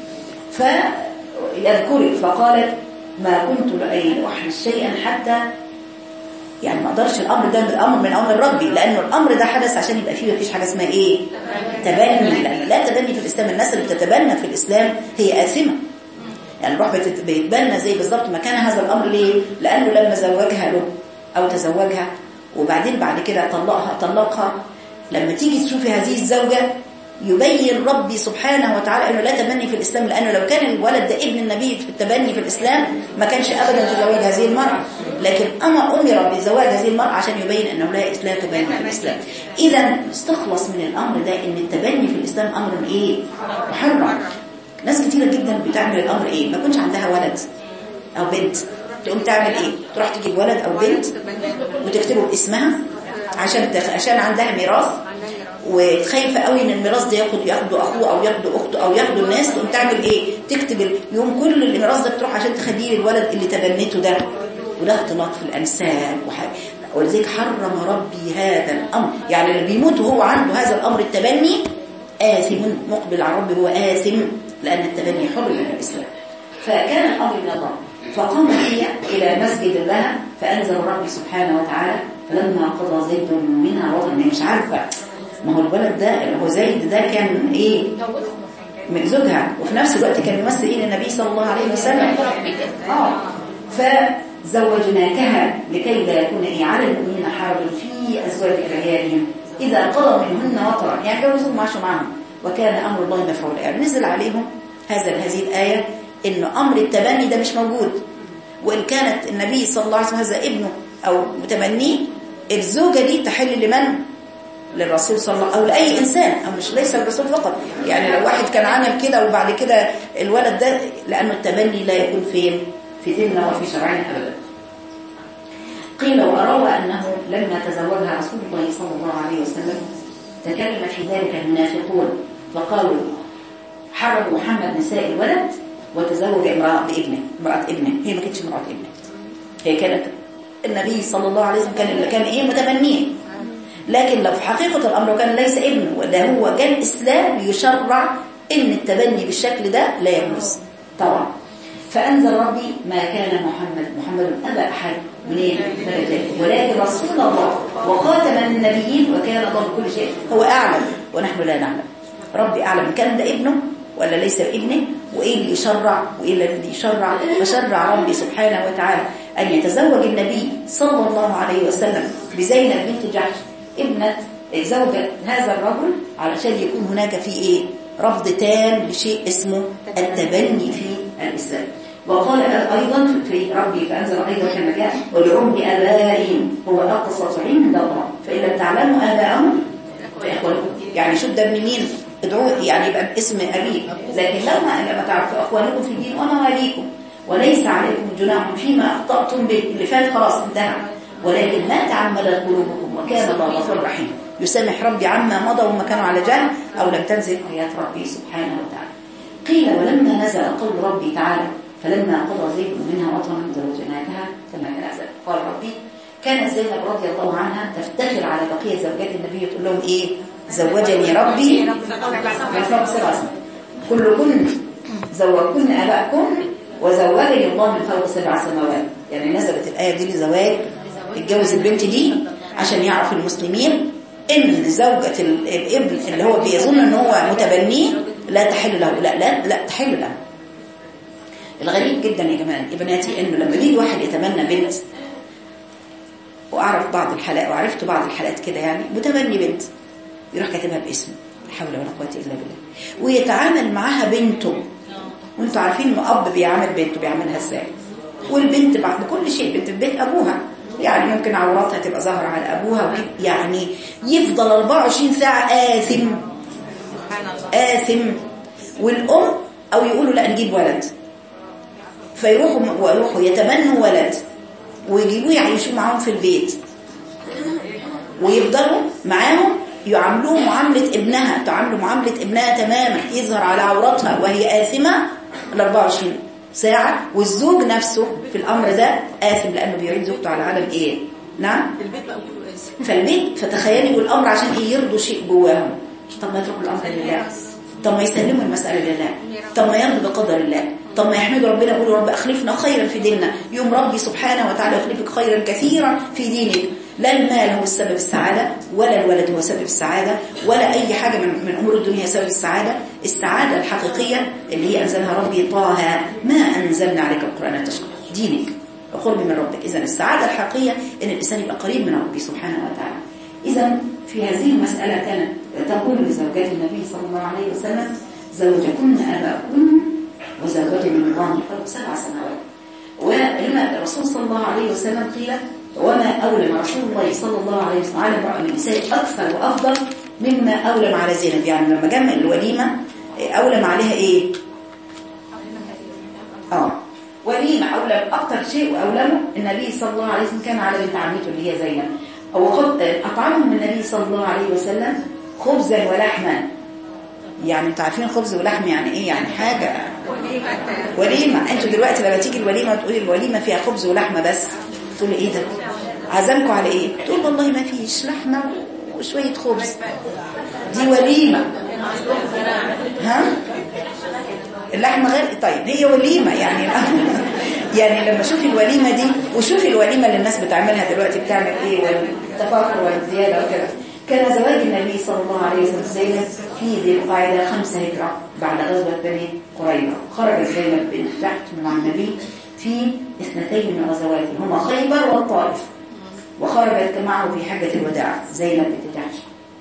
فيذكرك فقالت ما كنت لأي أحدث شيئا حتى، يعني ما اقدرش الأمر ده بالأمر من أمر ربي، لأنه الأمر ده حدث عشان يبقى فيه مفيش حاجة اسمها ايه تبني، لأن لا تبني في الإسلام. الناس اللي بتتبنى في الإسلام هي آثمة، يعني روح بيتبنى زي بالظبط مكان هذا الأمر. ليه؟ لأنه لما زوجها له أو تزوجها وبعدين بعد كده طلقها طلقها، لما تيجي تشوفي هذه الزوجة يبين ربي سبحانه وتعالى أنه لا تبني في الإسلام، لأنه لو كان الولد ده ابن النبي في التبني في الإسلام ما كانش أبدا تزوج هذه المرأة، لكن أما أمر بزواج هذه المرأة عشان يبين أنه لا لا تبني في الإسلام. إذا استخلص من الأمر ده أن التبني في الإسلام أمر إيه محرم. ناس كتيرة جدا بتعمل الأمر إيه، ما كنش عندها ولد أو بنت تقوم تعمل إيه، تروح تجيب ولد أو بنت وتكتبه باسمها عشان تخ... عشان عندها ميراث، وخايفة قوي ان الميراث ده ياخد ياخده اخوه او ياخده اخته او ياخده الناس، تقوم تعمل ايه تكتب يوم كل الميراث ده بتروح عشان تخليه للولد اللي تبنيته ده، وده اختلاط في الانساب وحاجه. ولذلك حرم ربي هذا الامر، يعني اللي بيموت وهو عنده هذا الامر التبني آثم مقبل على ربه، هو آثم لان التبني حرم من الاسلام. فكان الامر من الله، فقامت هي الى مسجد لها فانزل ربي سبحانه وتعالى فلما قضى زيد منها وطن. مش عارفه ما هو الولد ده اللي هو زيد ده كان ايه من زوجها، وفي نفس الوقت كان يمثل ايه للنبي صلى الله عليه وسلم. اه فزوجناكها لكي لا يكون ايه على المؤمنين حرج في ازواج ادعيائهم اذا قضوا منهن وطرا، يعني جوزهم وعاشوا معهم وكان امر الله مفعولا. يعني نزل عليهم هذا هذه الايه انه امر التبني ده مش موجود، وان كانت النبي صلى الله عليه وسلم هذا ابنه او متبنيه، الزوجه دي تحل لمن؟ للرسول صلى الله عليه وسلم او لاي انسان، او مش ليس الرسول فقط. يعني لو واحد كان عمل كده وبعد كده الولد ده، لانه التبني لا يكون فين في ديننا وفي شرعنا ابدا. قيل وروى انه لما تزوجها رسول الله صلى الله عليه وسلم تكلم في ذلك المنافقون فقالوا حرم محمد نساء الولد وتزوج امراه بابنه امراه ابنه. هي ما كانتش امراه ابنه، هي كانت النبي صلى الله عليه وسلم كان كان ايه متبنيه، لكن لو في حقيقة الأمر كان ليس ابنه وده هو كان الإسلام يشرع إن التبني بالشكل ده لا يجوز طبعا. فأنزل ربي ما كان محمد محمد أبا أحد منين ولكن رسول الله وخاتم النبيين وكان الله بكل شيء هو أعلم ونحن لا نعلم. ربي أعلم إن كان ده ابنه ولا ليس ابنه، وإيه اللي يشرع وإيه اللي يشرع. فشرع ربي سبحانه وتعالى أن يتزوج النبي صلى الله عليه وسلم بزينب بنت جحش ابنة زوجة هذا الرجل، علشان يكون هناك في ايه رفض تام لشيء اسمه التبني في الإسلام. وقال أيضا في ربي فأنزل أيضا كما جاء ولعم آبائهم هو أقسط عند الله فإن لم تعلموا آباءهم فإخوانكم. يعني شو ده من مين ادعوه، يعني يبقى باسم أبيه، لكن لما لما تعرفوا أخوانكم في الدين ومواليكم وليس عليكم جناح فيما أخطأتم به اللي فات خلاص انتهى، ولكن ما تعمدت قلوبكم وكان الله غفورا رحيما. يسامح ربي عما مضى وما كانوا على جهل أو لم تنزل آيات ربي سبحانه وتعالى. قيل ولما نزل قول ربي تعالى فلما قضى زيد منها وطرا زوجناكها كما كان أزل. قال ربي كانت زينب رضي الله عنها تفتخر على بقية زوجات النبي تقول لهم إيه زوجني ربي كلكن زوجكن ابائكن وزوجني الله من فوق سبع سماوات. يعني نزلت الايه دي لزواج اتجوز البنت دي عشان يعرف المسلمين ان زوجة الابن اللي هو بيظن ان هو متبنيه لا تحل له، لا لا لا تحل له. الغريب جدا يا جماعه يا بناتي انه لما بيجي واحد يتبنى بنت، واعرف بعض الحالات وعرفت بعض الحالات كده، يعني متبني بنت يروح كاتبها باسمه، لا حول ولا قوه الا بالله، ويتعامل معاها بنته. وانتوا عارفين ان اب بيعامل بنته بيعملها ازاي، والبنت بعد كل شيء بنت في بيت ابوها، يعني ممكن عوراتها تبقى ظاهره على ابوها وكده، يعني يفضل أربعة وعشرين ساعه آثم آثم. والام او يقولوا لا نجيب ولد، فيروحوا ويروحوا يتبنوا ولد ويجيبوه يعيشوا معاهم في البيت، ويفضلوا معاهم يعاملوه معاملة ابنها، تعاملوا معاملة ابنها تماما، يظهر على عورتها وهي آثمة ال أربعة وعشرين ساعة. والزوج نفسه في الأمر ده آثم لأنه بيعيد زوجته على عالم إيه؟ نعم؟ فالبيت. فتخيلي والأمر عشان إيه؟ يرضوا شيء جواهم. طب ما يتركوا الأمر لله، طب ما يسلموا المسألة لله، طب ما يرضوا بقدر الله، طب ما يحمدوا ربنا يقولوا رب أخلفنا خيرا في ديننا. يوم ربي سبحانه وتعالى يخلفك خيرا كثيرا في دينك. لا المال هو السبب السعادة، ولا الولد هو سبب السعادة، ولا أي حاجة من, من أمور الدنيا سبب السعادة. السعادة الحقيقية اللي هي أنزلها ربي طه ما أنزلنا عليك القرآن تشقى، دينك وقرب من ربك. إذن السعادة الحقيقية إن الإنسان يبقى قريب من ربي سبحانه وتعالى. إذن في هذه المسألة كانت تقول لزوجات النبي صلى الله عليه وسلم زوجكن أباكن وزوجني من الله من فوق سبع سماوات. ولما الرسول صلى الله عليه وسلم قيل وما أولم رسول الله صلى الله عليه وسلم على امرأة من النساء أكثر وأفضل مما أولم على زينب. يعني لما جمع الوليمة أولم عليها إيه؟ آه وليمة أولم أكثر شيء، وأولمه النبي صلى الله عليه وسلم كان على بنت عمته اللي هي زينب. وقد أطعمهم النبي صلى الله عليه وسلم خبزا ولحما. يعني انتوا عارفين خبز ولحم يعني ايه؟ يعني حاجة وليمة. انتوا دلوقتي لما تيجي الوليمة وتقولي الوليمة فيها خبز ولحمة بس، تقولي ايه ده؟ عزمكم على ايه؟ تقول والله ما فيش لحمة وشوية خبز، دي وليمة. ها؟ اللحمة غير طيب هي وليمة يعني. يعني لما شوفي الوليمة دي وشوفي الوليمة اللي الناس بتعملها دلوقتي بتعمل ايه والتفاخر والزيادة وكده. كان زواج النبي صلى الله عليه وسلم زينب في ذي القعدة خمسة هجرة بعد غزوة بني قريظة. خرجت زينب بنت جحش مع النبي في اثنتين من غزواته هما خيبر والطائف، وخرجت معه في حجة الوداع زينب بنت جحش.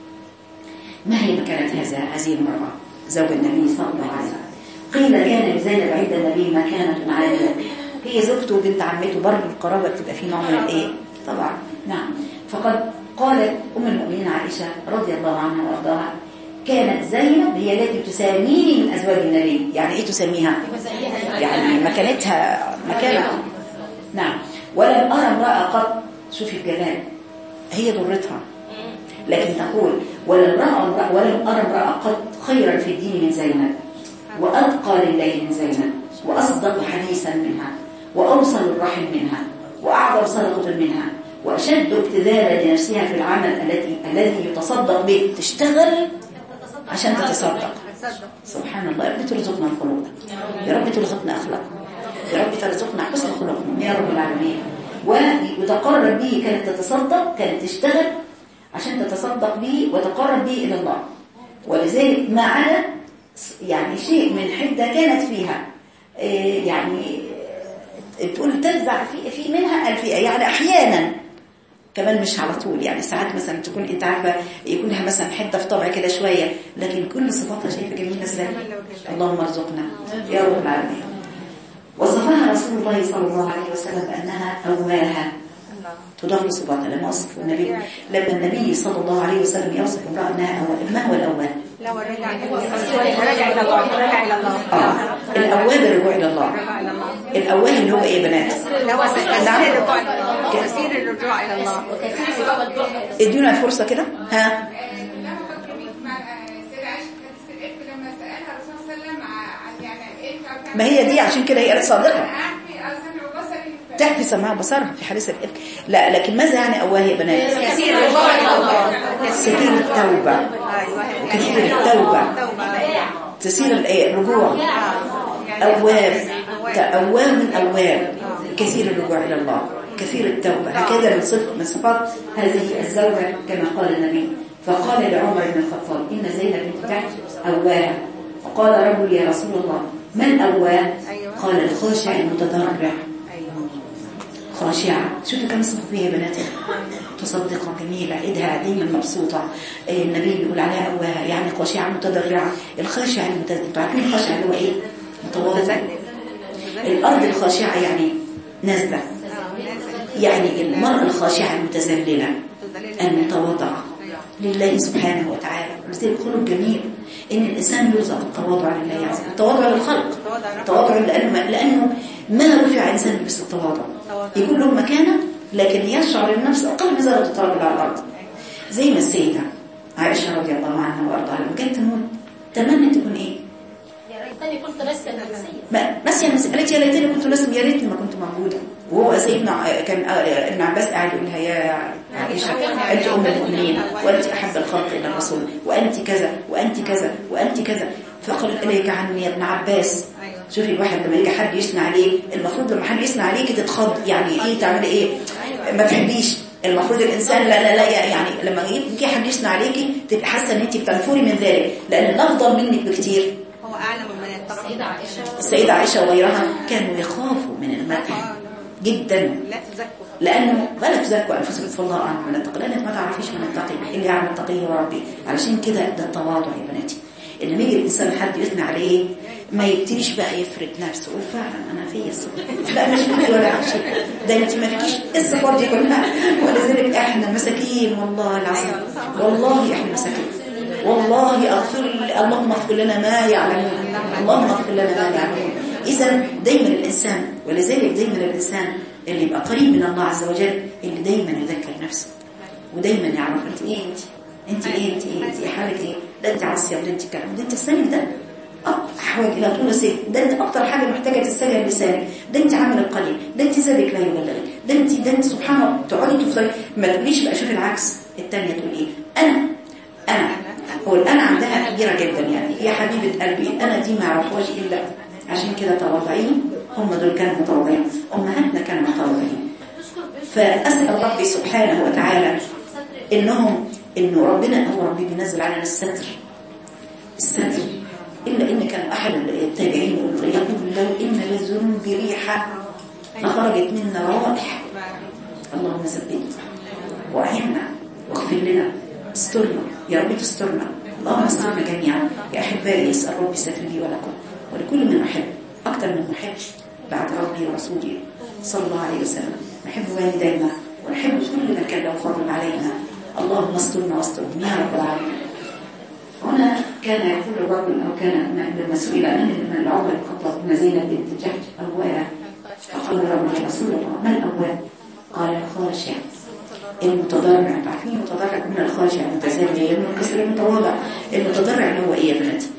ما هي مكانة هذا هذه المرأة زوج النبي صلى الله عليه وسلم؟ قيل كان لزينب عند النبي مكانة عالية. هي زوجته وبنت عمته، برضه القرابة بتبقى في نوع من الايه طبعا. نعم. فقد قالت أم المؤمنين عائشة رضي الله عنها وارضاها كانت زينب هي التي تساميني من أزواج النبي. يعني إيه تسميها؟ يعني مكانتها مكانة. نعم. ولم أرى امرأة قط، شوفي الجمال، هي ضرتها، لكن تقول ولم أرى ولم أرى امرأة قط خيرا في الدين من زينب، وأتقى لله من زينب، وأصدق حديثا منها، وأوصل الرحم منها، وأعظم صدقة منها، وأشد ابتذالا لنفسها في العمل الذي الذي يتصدق به. تشتغل عشان تتصدق. سبحان الله. يا رب ترزقنا الخلق، يا رب ترزقنا أخلاق، يا رب ترزقنا حسن خلقنا يا رب العالمين. وتقرب به، كانت تتصدق، كانت تشتغل عشان تتصدق به وتقرب به إلى الله. ولذلك ما عدا يعني شيء من حدة كانت فيها يعني تقول تنزع في في منها الفئة، يعني أحيانا كمان مش على طول، يعني ساعات مثلا تكون انت عارفه يكون لها مثلا حته في طبع كده شويه، لكن كل صفاتها شايفه جميله ازاي. اللهم ارزقنا يا رب العالمين. وصفها رسول الله صلى الله عليه وسلم بانها اواها، تضاف لصفاتها. لما وصف النبي لما النبي صلى الله عليه وسلم يوصف امراه انها اواه، ما هو الاواه؟ لو رجع الى الله رجع الى الله اه الاواه الرجوع الى الله. الاواه اللي هو ايه يا بنات؟ هو كثير الرجوع الى الله، كثير الرجوع الى الله. ادينا فرصه كده. ها ما هي دي عشان كده هي صادقه تحفي سماع بصرها في حديث الإفك. لا لكن ماذا يعني أواه يا بنات؟ كثير الرجوع إلى الله، كثير التوبة، وكثير التوبة. تسير الرجوع، أواب، أواب أواب، كثير الرجوع إلى الله، كثير التوبة. هكذا من صفة من صفات هذه الزوجة كما قال النبي. فقال لعمر بن الخطاب إن زينب بنت جحش أواها. فقال رجل يا رسول الله ما الأواه؟ قال الخاشع المتضرع. خاشعة. شوفوا كم صفة فيها يا بناتي، تصدقة جميلة، ايدها دايما مبسوطة. النبي بيقول عليها أواها يعني خاشعة متضرعة. الخاشع المتضرع، عارفين الخاشع اللي هو ايه؟ متواضع. الأرض الخاشعة يعني نازلة، يعني المرأة الخاشعة المتذللة المتواضعة لله سبحانه وتعالى. مثل خلق جميل ان الانسان يرزق التواضع لله عز وجل، التواضع للخلق، التواضع لانه لانه ما رفع انسان بس التواضع يكون له مكانه، لكن يشعر النفس اقل من ذره التراب على الارض. زي ما السيده عائشه رضي الله عنها وارضاها لما كانت تموت تمنت تكون ايه؟ يا ريتني كنت ناسيه النفسيه. ما ناسيه النفسيه، قالت يا ليتني كنت ناسيه، يا ريتني ما كنت موجوده. وهو سيدنا كان ابن عباس قاعد يقول لها يا عائشه انت ام المؤمنين وانت احب الخلق الى الرسول وانت كذا وانت كذا وانت كذا. فقال اليك عني يا ابن عباس. شوفي الواحد لما يجي حد يثنى عليه، المفروض لما حد يثنى عليك تتخض، يعني ايه تعملي ايه؟ ما تحبيش. المفروض الانسان لا لا لا يعني لما يجي حد يثنى عليكي تبقى حاسه ان انت بتنفري من ذلك، لان الافضل منك بكتير. هو اعلم من التقوى. السيدة عائشة السيدة عائشة وغيرها كانوا يخافوا من المدح جدا، لا تزكوا لأنه ولا تزكوا أنفسكم فالله أعلم من التقي، لأنك ما تعرفيش من التقي، اللي يعلم التقي هو ربي. علشان كده ده التواضع يا بناتي، إن لما يجي الإنسان حد يثنى عليه ما يبتديش بقى يفرد نفسه وفعلا أنا فيا الصفات، لا مش فيكي ولا شيء، ده أنت ما فيكيش الصفات دي كلها. ولذلك إحنا مساكين والله العظيم، والله إحنا مساكين، والله أغفر اللهم اغفر لنا ما يعلمون، اللهم اغفر لنا ما يعلمون. إذا دايما الإنسان، ولذلك دايما الإنسان اللي يبقى قريب من الله عز وجل اللي دايما يذكر نفسه ودايما يعرف انت ايه، انت انت ايه، انت ايه، انت ايه حالك ايه، ده انت عاصيه وده انت كلام، ده انت لسانك ده احوج الى طول سيف، ده انت اكتر حاجه محتاجه تستجب لسانك، ده انت عامل القليل، ده انت زادك لا يبلغك، ده انت ده انت سبحان الله. تقعدي تفضلي ما تقوليش بقى شوفي العكس، الثانيه تقول ايه؟ انا انا هو الانا عندها كبيره جدا، يعني يا حبيبه قلبي انا دي ما اعرفهاش الا عشان كده تواضعين. هم دول كانوا متواضعين، امهاتنا كانوا متواضعين. فاسال ربي سبحانه وتعالى انهم انه ربنا هو ربي بينزل علينا الستر الستر. الا ان كان احد التابعين يقول لو ان للذنوب ريحه لخرجت منا روائح. اللهم ثبتنا واعنا واغفر لنا، استرنا يا رب، تسترنا، اللهم استرنا جميعا يا احبائي. يسال ربي ستر لي ولكم ولكل من احب، اكثر من محب بعد ربي ورسوله صلى الله عليه وسلم. نحب والدينا ونحب كل من كان له فضل علينا. اللهم استرنا واسترهم يا رب العالمين. هنا كان يقول الرجل او كان المسؤول من العمر الخطاب ان زينب بنت جحش أواها. فقال رجل يا رسول الله ما الأواه؟ قال الخاشع المتضرع. عارفين المتضرع من الخاشع المتذلل من الكسر المتواضع. المتضرع اللي هو ايه يا بناتي؟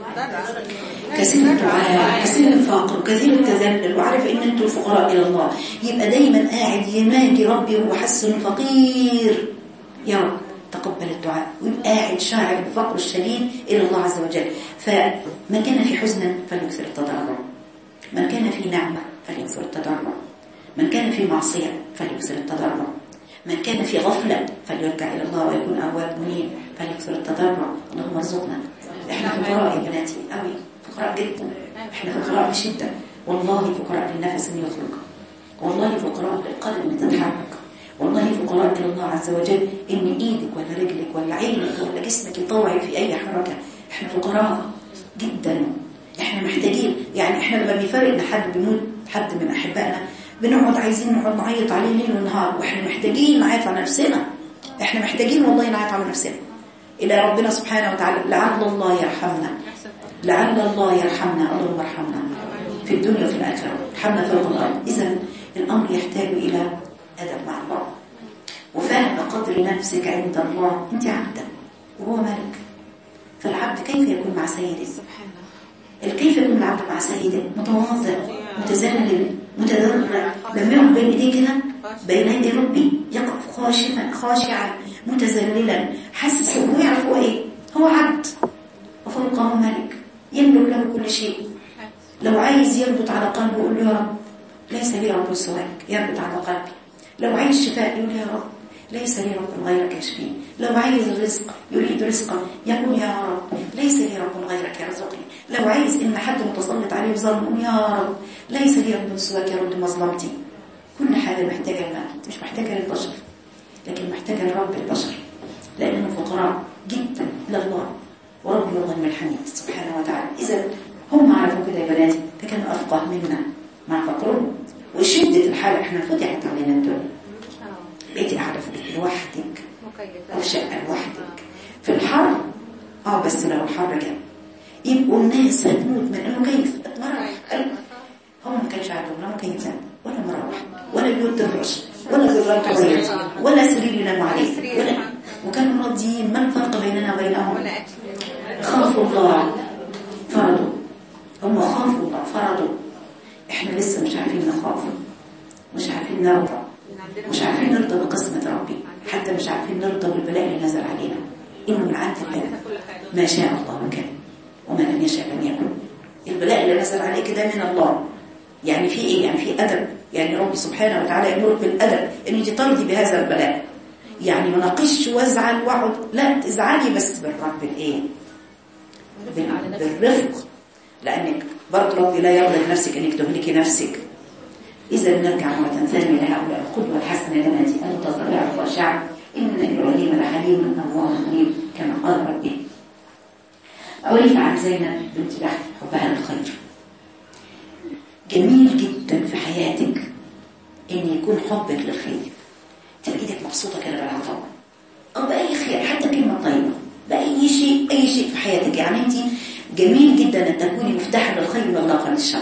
كثير الدعاء، كثير الفقر، كثير التذلل، وعارف ان انتوا الفقراء الى الله، يبقى دايما قاعد يناجي ربي وهو حاسس انه فقير. يا رب تقبل الدعاء، ويبقى قاعد شاعر بالفقر الشديد الى الله عز وجل. فمن كان في حزن فليكثر التضرع، من كان في نعمه فليكثر التضرع، من كان في معصيه فليكثر التضرع، من كان في غفله فليرجع الى الله ويكون اواب منيب فليكثر التضرع. اللهم ارزقنا. احنا فقراء يا بناتي قوي، فقراء جدا، احنا فقراء بشده، والله فقراء للنفس ان يخرج، والله فقراء للقلب ان تتحرك، والله فقراء الى الله عز وجل ان ايدك ولا رجلك ولا عينك ولا جسمك يطوعي في اي حركه. احنا فقراء جدا، احنا محتاجين. يعني احنا لما بيفرق حد بيموت، حد من احبائنا، بنقعد عايزين نقعد نعيط عليه ليل ونهار، واحنا محتاجين نعيط على نفسنا، احنا محتاجين والله نعيط على نفسنا إلى ربنا سبحانه وتعالى. لعل الله يرحمنا، لعل الله يرحمنا. اللهم ارحمنا في الدنيا وفي الآخرة، ارحمنا فوق الأرض. إذا الأمر يحتاج إلى أدب مع الله وفهم قدر نفسك عند الله. أنت عبدا وهو ملك، فالعبد كيف يكون مع سيده؟ كيف يكون العبد مع سيده؟ متواضع، متذلل، متضرع، لما يقف بين ايديه كده بين يدي ربي، يقف خاشعا خاشعا متذللا، حاسس ويعرف هو ايه؟ هو عبد وفوقه ملك. كل شيء. لو عايز يربط على قلبه يقول له يا رب ليس لي رب سواك يربط على قلبي. لو عايز شفاء يقول يا رب ليس لي رب غيرك يشفيني. لو عايز الرزق يريد رزقا يقول يا رب ليس لي رب غيرك يرزقني. لو عايز ان حد متسلط عليه وظلم يقول يا رب ليس لي رب سواك يرد مظلمتي. كل حاجه محتاجه المال، مش محتاجه للبشر لكن محتاجه لرب البشر، لانهم فقراء جدا لله ورب الغني الحميد سبحانه وتعالى. اذا هم عرفوا كده يا بناتي فكانوا افقه منا مع فقرهم وشده الحال. احنا فتحت علينا الدنيا، بقيتي قاعده في بيت لوحدك او شقه لوحدك في الحر. اه بس لو الحر جه يبقوا الناس هتموت من انه كيف اتمرن. هم ما كانش عندهم لا مكيفات ولا مراوح ولا بيوت تفرش ولا جرار تغير ولا سرير يناموا عليه ولا، وكانوا راضيين. ما الفرق بيننا وبينهم؟ خافوا الله فرضوا. هم خافوا الله فرضوا. احنا لسه مش عارفين نخاف، مش عارفين نرضى، مش عارفين نرضى بقسمة ربي، حتى مش عارفين نرضى بالبلاء اللي نزل علينا. إنه من عند الله ما شاء الله كان وما لم يشاء لم يكن. البلاء اللي نزل عليك ده من الله. يعني في إيه؟ يعني في أدب. يعني ربي سبحانه وتعالى يأمرك بالأدب إن أنت ترضي بهذا البلاء. يعني ما ناقش وازعل واقعد، لا تزعلي بس بالرب الإيه؟ بالرفق، لأنك برضه ربي لا يرضى لنفسك إنك تهلكي نفسك. إذا نرجع مرة ثانية لهؤلاء القدوة الحسنة لناتي المتضرعة والخاشعة إن إبراهيم لحليم أواه منيب كما قال ربي. عرف عن زينب بنت جحش حبها للخير. جميل جدا في حياتك إن يكون حبك للخير، تبقى إيدك مبسوطة كده بالعطاء أو بأي خير، حتى كلمة طيبة، بأي شيء أي شيء في حياتك. يعني أنت جميل جدا أن تكوني مفتاحا للخير مغلقا للشر،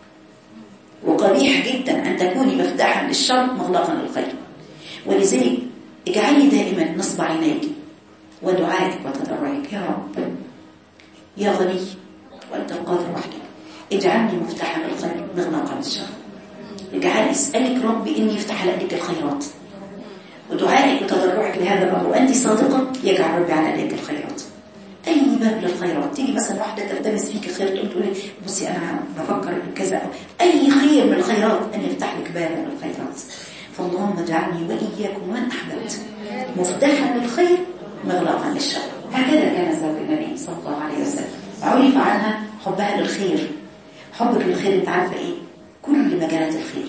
وقبيح جدا أن تكوني مفتاحا للشر مغلقا للخير. ولذلك اجعلي دائما نصب عينيك ودعائك وتضرعك يا رب يا غني وأنت القادر وحدك اجعلني مفتاحا للخير مغلقا للشر. اجعلي اسألك ربي إني يفتح لك الخيرات، ودعائك وتضرعك لهذا الأمر وأنت صادقة يجعل ربي على يدك الخيرات. أي باب للخيرات تيجي مثلا واحدة تلتمس فيك خير تقول تقولي بصي أنا بفكر بكذا، أي خير من الخيرات أن يفتح لك بابا من الخيرات. فاللهم اجعلني وإياكم ومن أحببت مفتاحا للخير مغلقا للشر. هكذا كان زوج النبي صلى الله عليه وسلم. عرف عنها حبها للخير. حبك للخير أنت عارفة إيه؟ كل مجالات الخير،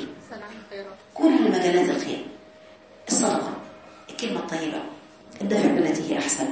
كل مجالات الخير، الصدقة، الكلمة الطيبة، الدفع بالتي هي أحسن،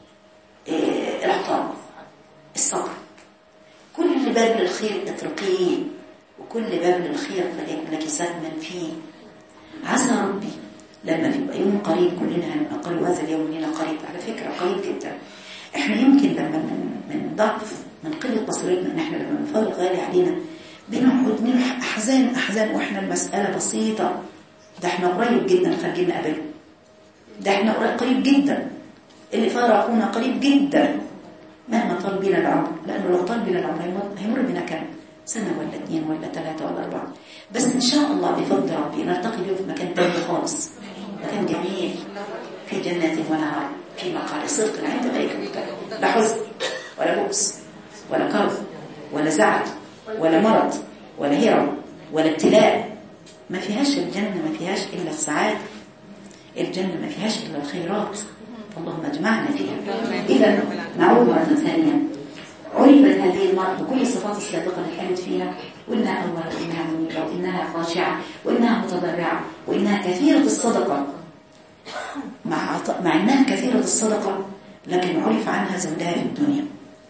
إيه، العطاء، الصبر. كل باب للخير اتركيه، وكل باب للخير فليكن لك سهما فيه. عسى ربي لما في يوم قريب كلنا هنبقى قريب، وهذا اليوم لنا قريب على فكرة، قريب جدا. احنا يمكن لما من, من ضعف من قلة بصيرتنا ان احنا لما بنفضل غالي علينا بنقعد نلح احزان احزان واحنا المسألة بسيطة. ده احنا قريب جدا خارجين نقابله، ده احنا قريب جدا، اللي فارقونا قريب جدا مهما طال بنا العمر، لانه لو طال بنا العمر هيمر بنا كام سنة ولا اثنين ولا ثلاثة ولا أربعة، بس إن شاء الله بفضل ربي نلتقي اليوم في مكان تاني خالص، مكان جميل في جنات ونهار في مقعد صدق عند ملك مقتدر، لا حزن ولا بؤس ولا كرب ولا زعل ولا مرض ولا هرم ولا ابتلاء. ما فيهاش الجنة، ما فيهاش إلا السعادة. الجنة ما فيهاش إلا الخيرات، اللهم اجمعنا فيها. إذا نعود مرة ثانية. عرفت هذه المرأة بكل الصفات السابقة اللي قالت فيها، وإنها أول وإنها منيبة وإنها خاشعة وإنها متضرعة وإنها كثيرة الصدقة. مع, مع إنها كثيرة الصدقة لكن عرف عنها زهدها في الدنيا.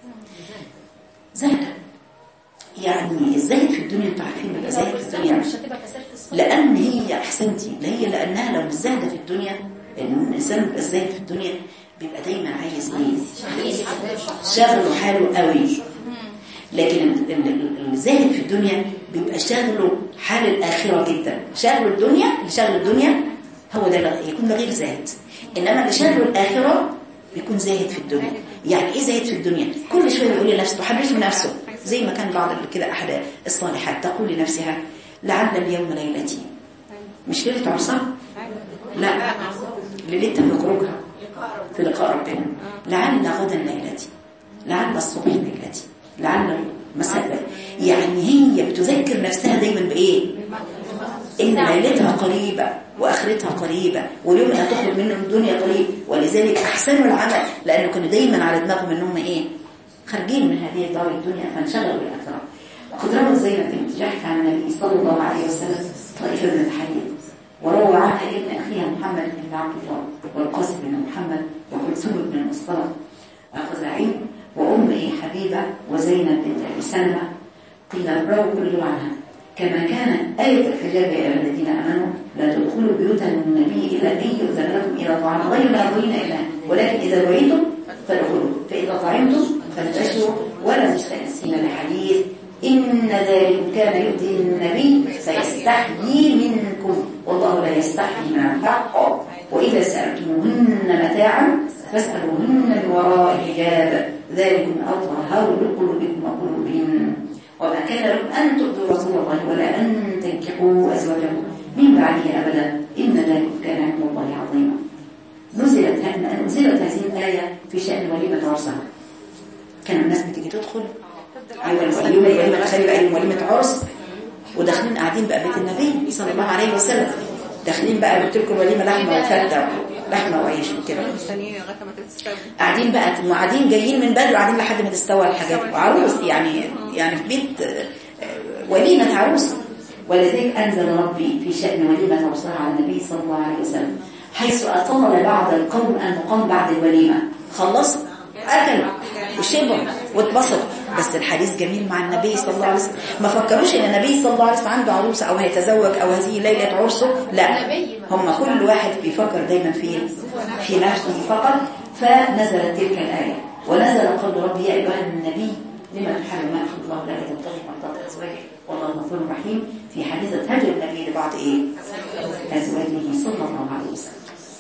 زهدة يعني الزهد في الدنيا، انتوا عارفين يبقى زهد في الدنيا لأن هي أحسنتي لا هي لأنها لو مش زهدة في الدنيا، الإنسان بيبقى زاهد في الدنيا بيبقى دايما عايز ايه؟ شغله حاله قوي. لكن الزاهد في الدنيا بيبقى شغله حال الآخرة جدا. شغل الدنيا اللي شغل الدنيا هو ده يكون غير زاهد، إنما اللي شغل الآخرة بيكون زاهد في الدنيا. يعني إيه زاهد في الدنيا؟ كل شوية يقول لنفسه، تحرش نفسه زي ما كان بعض كده أحد الصالحات تقول لنفسها لعل اليوم ليلتي. مش ليلة عرسها، لا ليلتها في خروجها في لقاء ربنا. لعل غدا ليلتي، لعل الصبح ليلتي، لعل مسألة يعني هي بتذكر نفسها دايما بإيه؟ إن ليلتها قريبة وآخرتها قريبة واليوم اللي هتخرج منه الدنيا قريب، ولذلك أحسنوا العمل لأنه كانوا دايما على دماغهم إنهم إيه؟ خارجين من هذه الدار الدنيا فانشغلوا بالآخرة. وقد روت زينب بنت جحش عن النبي صلى الله عليه وسلم طائفة من الحديث، وروى عنها ابن أخيها محمد بن عبد الله والقاسم بن محمد وكلثوم بن المصطلق الخزاعي وأم إيه حبيبة وزينب بنت أبي سلمة قيل رووا كل عنها. كما كانت آية الحجاب يا أيها الذين آمنوا لا تدخلوا بيوتا من النبي إلا أن يؤذن لكم إلى طعام غير ناظرين إليه ولكن إذا دعيتم فادخلوا فإذا طعمتم فانتشروا ولا مستأنسين لحديث إن ذلك كان يؤذي النبي فيستحيي منكم والله لا يستحيي من الحق وإذا سألتموهن متاعا فاسألوهن من وراء حجاب ذلكم أطهر لقلوبكم وقلوبهم وما كان لكم أن تؤذوا رسول الله ولا أن تنكحوا أزواجه من بعده أبدا إن ذلك كان عند الله عظيما. نزلت نزلت هذه الآية في شأن وليمة عرسها. كان الناس بتيجي تدخل أول وليمة وليمة تخيل بقى وليمة عرس وداخلين قاعدين بقى بيت النبي صلى الله عليه وسلم داخلين بقى قلت لكم وليمة لحمة وفتة لحمة وعيش وكده قاعدين بقى وقاعدين جايين من بدري وقاعدين لحد ما تستوى الحاجات وعروس يعني يعني في بيت وليمة عروس. ولذلك أنزل ربي في شأن وليمة عرسها على النبي صلى الله عليه وسلم حيث أطال بعض القوم أن قام بعد الوليمة خلص أكلوا وشبعوا واتبسطوا. بس الحديث جميل مع النبي صلى الله عليه وسلم ما فكروش ان النبي صلى الله عليه وسلم عنده عروسه او هيتزوج او هذه ليله عرسه لا هم كل واحد بيفكر دايما في في نفسه فقط. فنزلت تلك الايه ونزل قول ربي يا ايها النبي لما تحرم ما احل الله لك تبتغي مرضات ازواجك والله غفور رحيم في حادثه هجر النبي لبعض ايه ازواجه صلى الله عليه وسلم.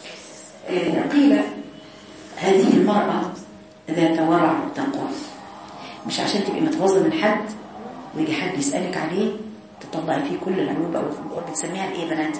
آه قيل هذه المراه ذات ورع وتقوى مش عشان تبقي متغاظه من حد ويجي حد يسألك عليه تطلعي فيه كل العيوب او بتسميها ايه بنات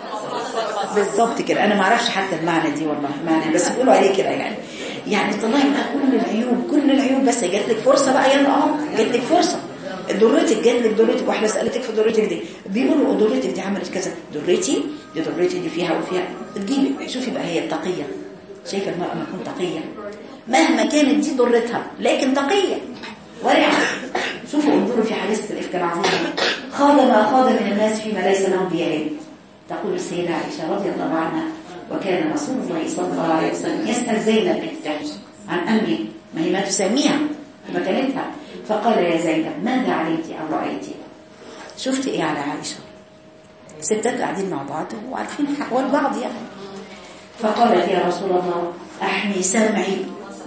بالظبط كده. انا ما اعرفش حتى المعنى دي والله المعنى بس بيقولوا عليه كده يعني يعني تطلعي بقى كل العيوب كل العيوب بس جات لك فرصه بقى يلا اه جات لك فرصه ضرتك جات لك ضرتك واحده سالتك في ضرتك دي بيقولوا ضرتك دي عملت كذا ضرتي دي ضرتي دي فيها وفيها تجيبي شوفي بقى هي التقيه شايفه المراه لما تكون تقيه مهما كانت دي ضرتها لكن تقيه ورعه. شوفوا انظروا في حديث الإفك العظيم خاض ما خاض من الناس فيما ليس لهم به علم. تقول السيدة عائشة رضي الله عنها وكان رسول الله صلى الله عليه وسلم يسأل زينب بنت جحش عن أمره ما هي ما تسميها في مكانتها فقال يا زينب ماذا علمت أو رأيت شفت إيه على عائشة ستات قاعدين مع بعض وعارفين أحوال بعض يعني فقالت يا رسول الله أحمي سمعي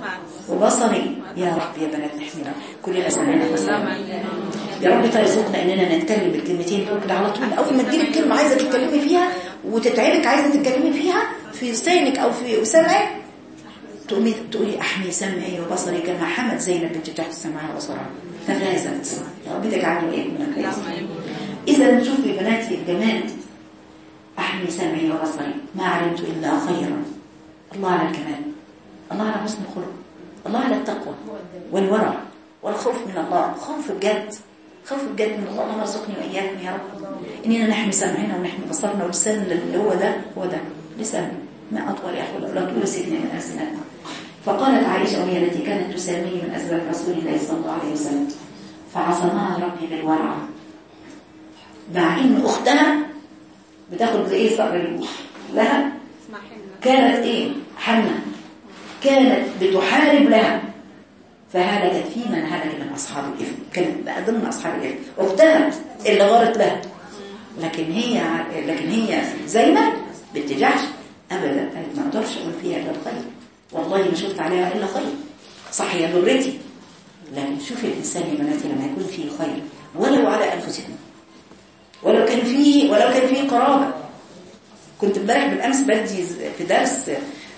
وبصري يا رب يا بنات نحمينا كلنا سمعنا بصرنا يا رب ترزقنا اننا نتكلم بالكلمتين دول كده على طول اول ما تجيلك كلمه عايزه تتكلمي فيها وتتعبك عايزه تتكلمي فيها في لسانك او في سمعك تقومي تقولي احمي سمعي وبصري كما حمد زينب بنت جحش سمعها وبصرها ففازت يا رب تجعلني ايه من الخير. اذا شوفي بناتي الجمال احمي سمعي وبصري ما علمت الا خيرا. الله على الكمال الله على حسن الخلق الله على التقوى والورع والخوف من الله خوف بجد خوف بجد من الله. اللهم ارزقني واياكم يا رب اننا نحمي سمعنا ونحمي بصرنا ولسان اللي هو ده هو ده لسان ما اطول يا اخوه لا طول سيدنا من السنات. فقالت عائشه وهي التي كانت تسامي من ازواج رسول الله صلى الله عليه وسلم فعصمها ربي بالورع مع ان اختها بتاخد ايه صقر لها كانت ايه حنة كانت بتحارب لها فهلكت في من هلك من أصحاب الإثم كانت بقى ضمن أصحاب الإثم اختها اللي غارت لها لكن هي لكن هي زينب بنت جحش أبدا قالت ما أقدرش أقول فيها إلا الخير والله ما شفت عليها إلا خير صح يا ضرتي لكن شوفي الإنسان يا بناتي لما يكون فيه خير ولو على أنفسكم ولو كان فيه ولو كان فيه قرابة. كنت امبارح بالأمس بدي في درس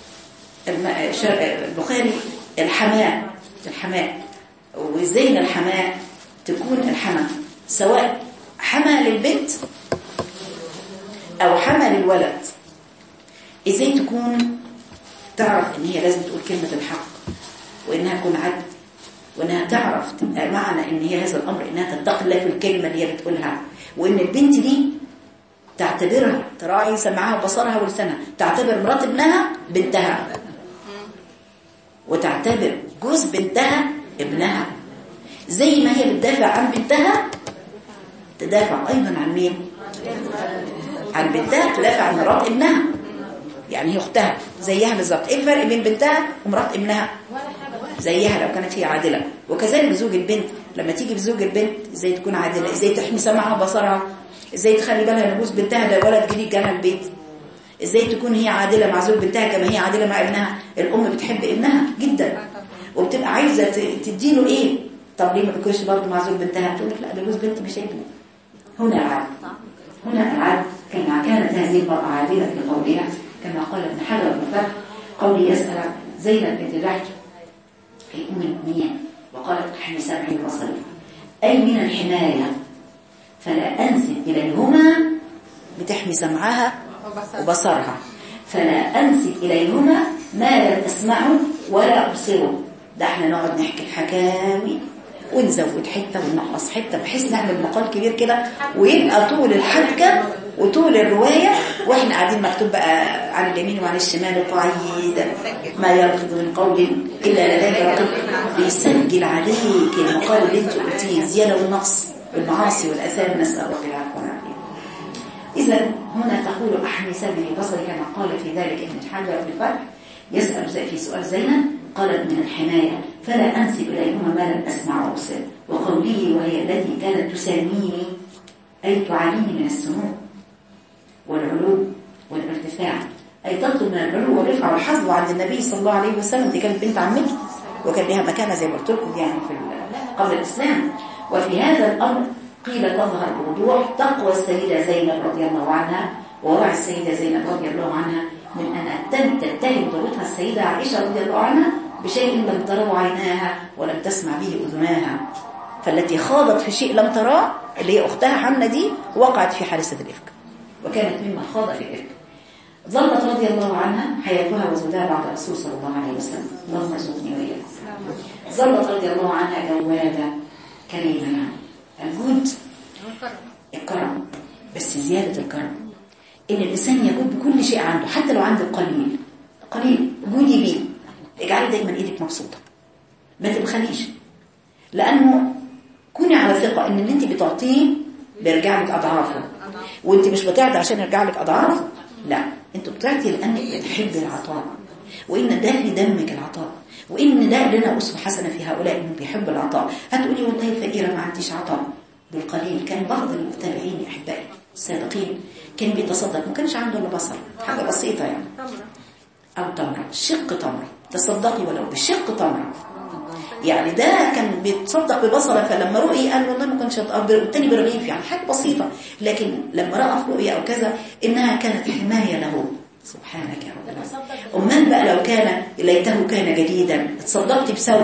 البخاري الحماة الحماة وازاي ان الحماة تكون الحماة سواء حماة للبنت او حماة للولد ازاي تكون تعرف ان هي لازم تقول كلمة الحق وانها تكون عدل وانها تعرف تبقى معنى ان هي هذا الامر انها تتقي الله في الكلمه اللي هي بتقولها، وان البنت دي تعتبرها تراعي سمعها وبصرها ولسانها، تعتبر مرات ابنها بنتها، وتعتبر جوز بنتها ابنها، زي ما هي بتدافع عن بنتها تدافع ايضا عن مين؟ عن بنتها، تدافع عن مرات ابنها، يعني هي اختها زيها بالظبط. ايه الفرق بين بنتها ومرات ابنها؟ زيها لو كانت هي عادله. وكذلك زوج البنت لما تيجي بزوج البنت ازاي تكون عادله، ازاي تحمي سمعها وبصرها، ازاي تخلي بالها ان جوز بنتها ده ولد جديد جالها البيت، ازاي تكون هي عادله مع زوج بنتها كما هي عادله مع ابنها. الام بتحب ابنها جدا وبتبقى عايزه تديله ايه، طب ليه ما بتكونش برضه مع زوج بنتها؟ تقول لك لا ده جوز بنتي مش ابني. هنا العدل، هنا العدل. كما كانت هذه المرأة عادلة في قولها كما قال ابن حجر بن فتح قولي يسأل زينب بنت جحش في أم المؤمنين وقالت احمي سمعي وبصري أي من الحماية فلا أنسب إليهما، بتحمي سمعها وبصرها، فلا أنسب إليهما ما لم أسمعه ولا أبصره. ده احنا نقعد نحكي الحكاوي ونزود حتة ونقص حتة بحيث نعمل مقال كبير كده ويبقى طول الحبكة وطول الرواية واحنا قاعدين مكتوب بقى عن اليمين وعن الشمال قعيد ما يلفظ من قول إلا لديك رقيب بيسجل عليك المقال اللي انت قلتيه زيادة والنقص بالمعاصي والأثام، نسأل الله العافية والعافية. إذا هنا تقول أحمي سمعي بصري كما قال في ذلك ابن حجر في الفتح يسأل في سؤال زينب قالت من الحماية فلا أنسب إليهما ما لم أسمع وأبصر، وقولي وهي التي كانت تساميني أي تعانيني من السمو والعلو والارتفاع، أي تطلب من العلو والرفع والحظ عند النبي صلى الله عليه وسلم. دي كانت بنت عمته وكان لها مكانة زي ما قلت لكم يعني في قبل الإسلام. وفي هذا الأمر قيل تظهر بوضوح تقوى السيدة زينب رضي الله عنها ووعي السيدة زينب رضي الله عنها من أن تتهم ضرتها السيدة عائشة رضي الله عنها بشيء لم تره عيناها ولم تسمع به أذناها، فالتي خاضت في شيء لم تراه اللي هي أختها حمنة دي وقعت في حارسة الإفك وكانت مما خاض في الإفك. ظلت رضي الله عنها حياتها وزوجها بعد الرسول صلى الله عليه وسلم، اللهم ارزقني وإياكم. ظلت رضي الله عنها جوادة كريمة، الجود الكرم، بس زيادة الكرم إن الإنسان يجود بكل شيء عنده حتى لو عنده قليل قليل جودي بيه، اجعلي دايما إيدك مبسوطة ما تبخليش، لأنه كوني على ثقة إن اللي أنت بتعطيه بيرجع لك أضعافه، وأنت مش بتعطي عشان يرجع لك أضعافه، لا أنت بتعطي لأنك بتحب العطاء، وإن ده في دمك العطاء، وإن ده لنا أسوة حسنة في هؤلاء إنهم بيحبوا العطاء. هتقولي والله فقيرة ما عنديش عطاء بالقليل. كان بعض المتابعين أحبائي السابقين كان بيتصدق ما كانش عنده إلا بصل حاجة بسيطة يعني أو تمرة، شق تمرة، تصدقي ولو بشق تمرة يعني. ده كان بيتصدق ببصلة، فلما رؤي قال والله ما كنتش أتقبل، والتاني برغيف يعني حاجة بسيطة، لكن لما رأى في رؤية أو كذا إنها كانت حماية له. سبحانك يا رب العالمين. أمان بقى لو كان ليته كان جديدا اتصدقتي بثوب،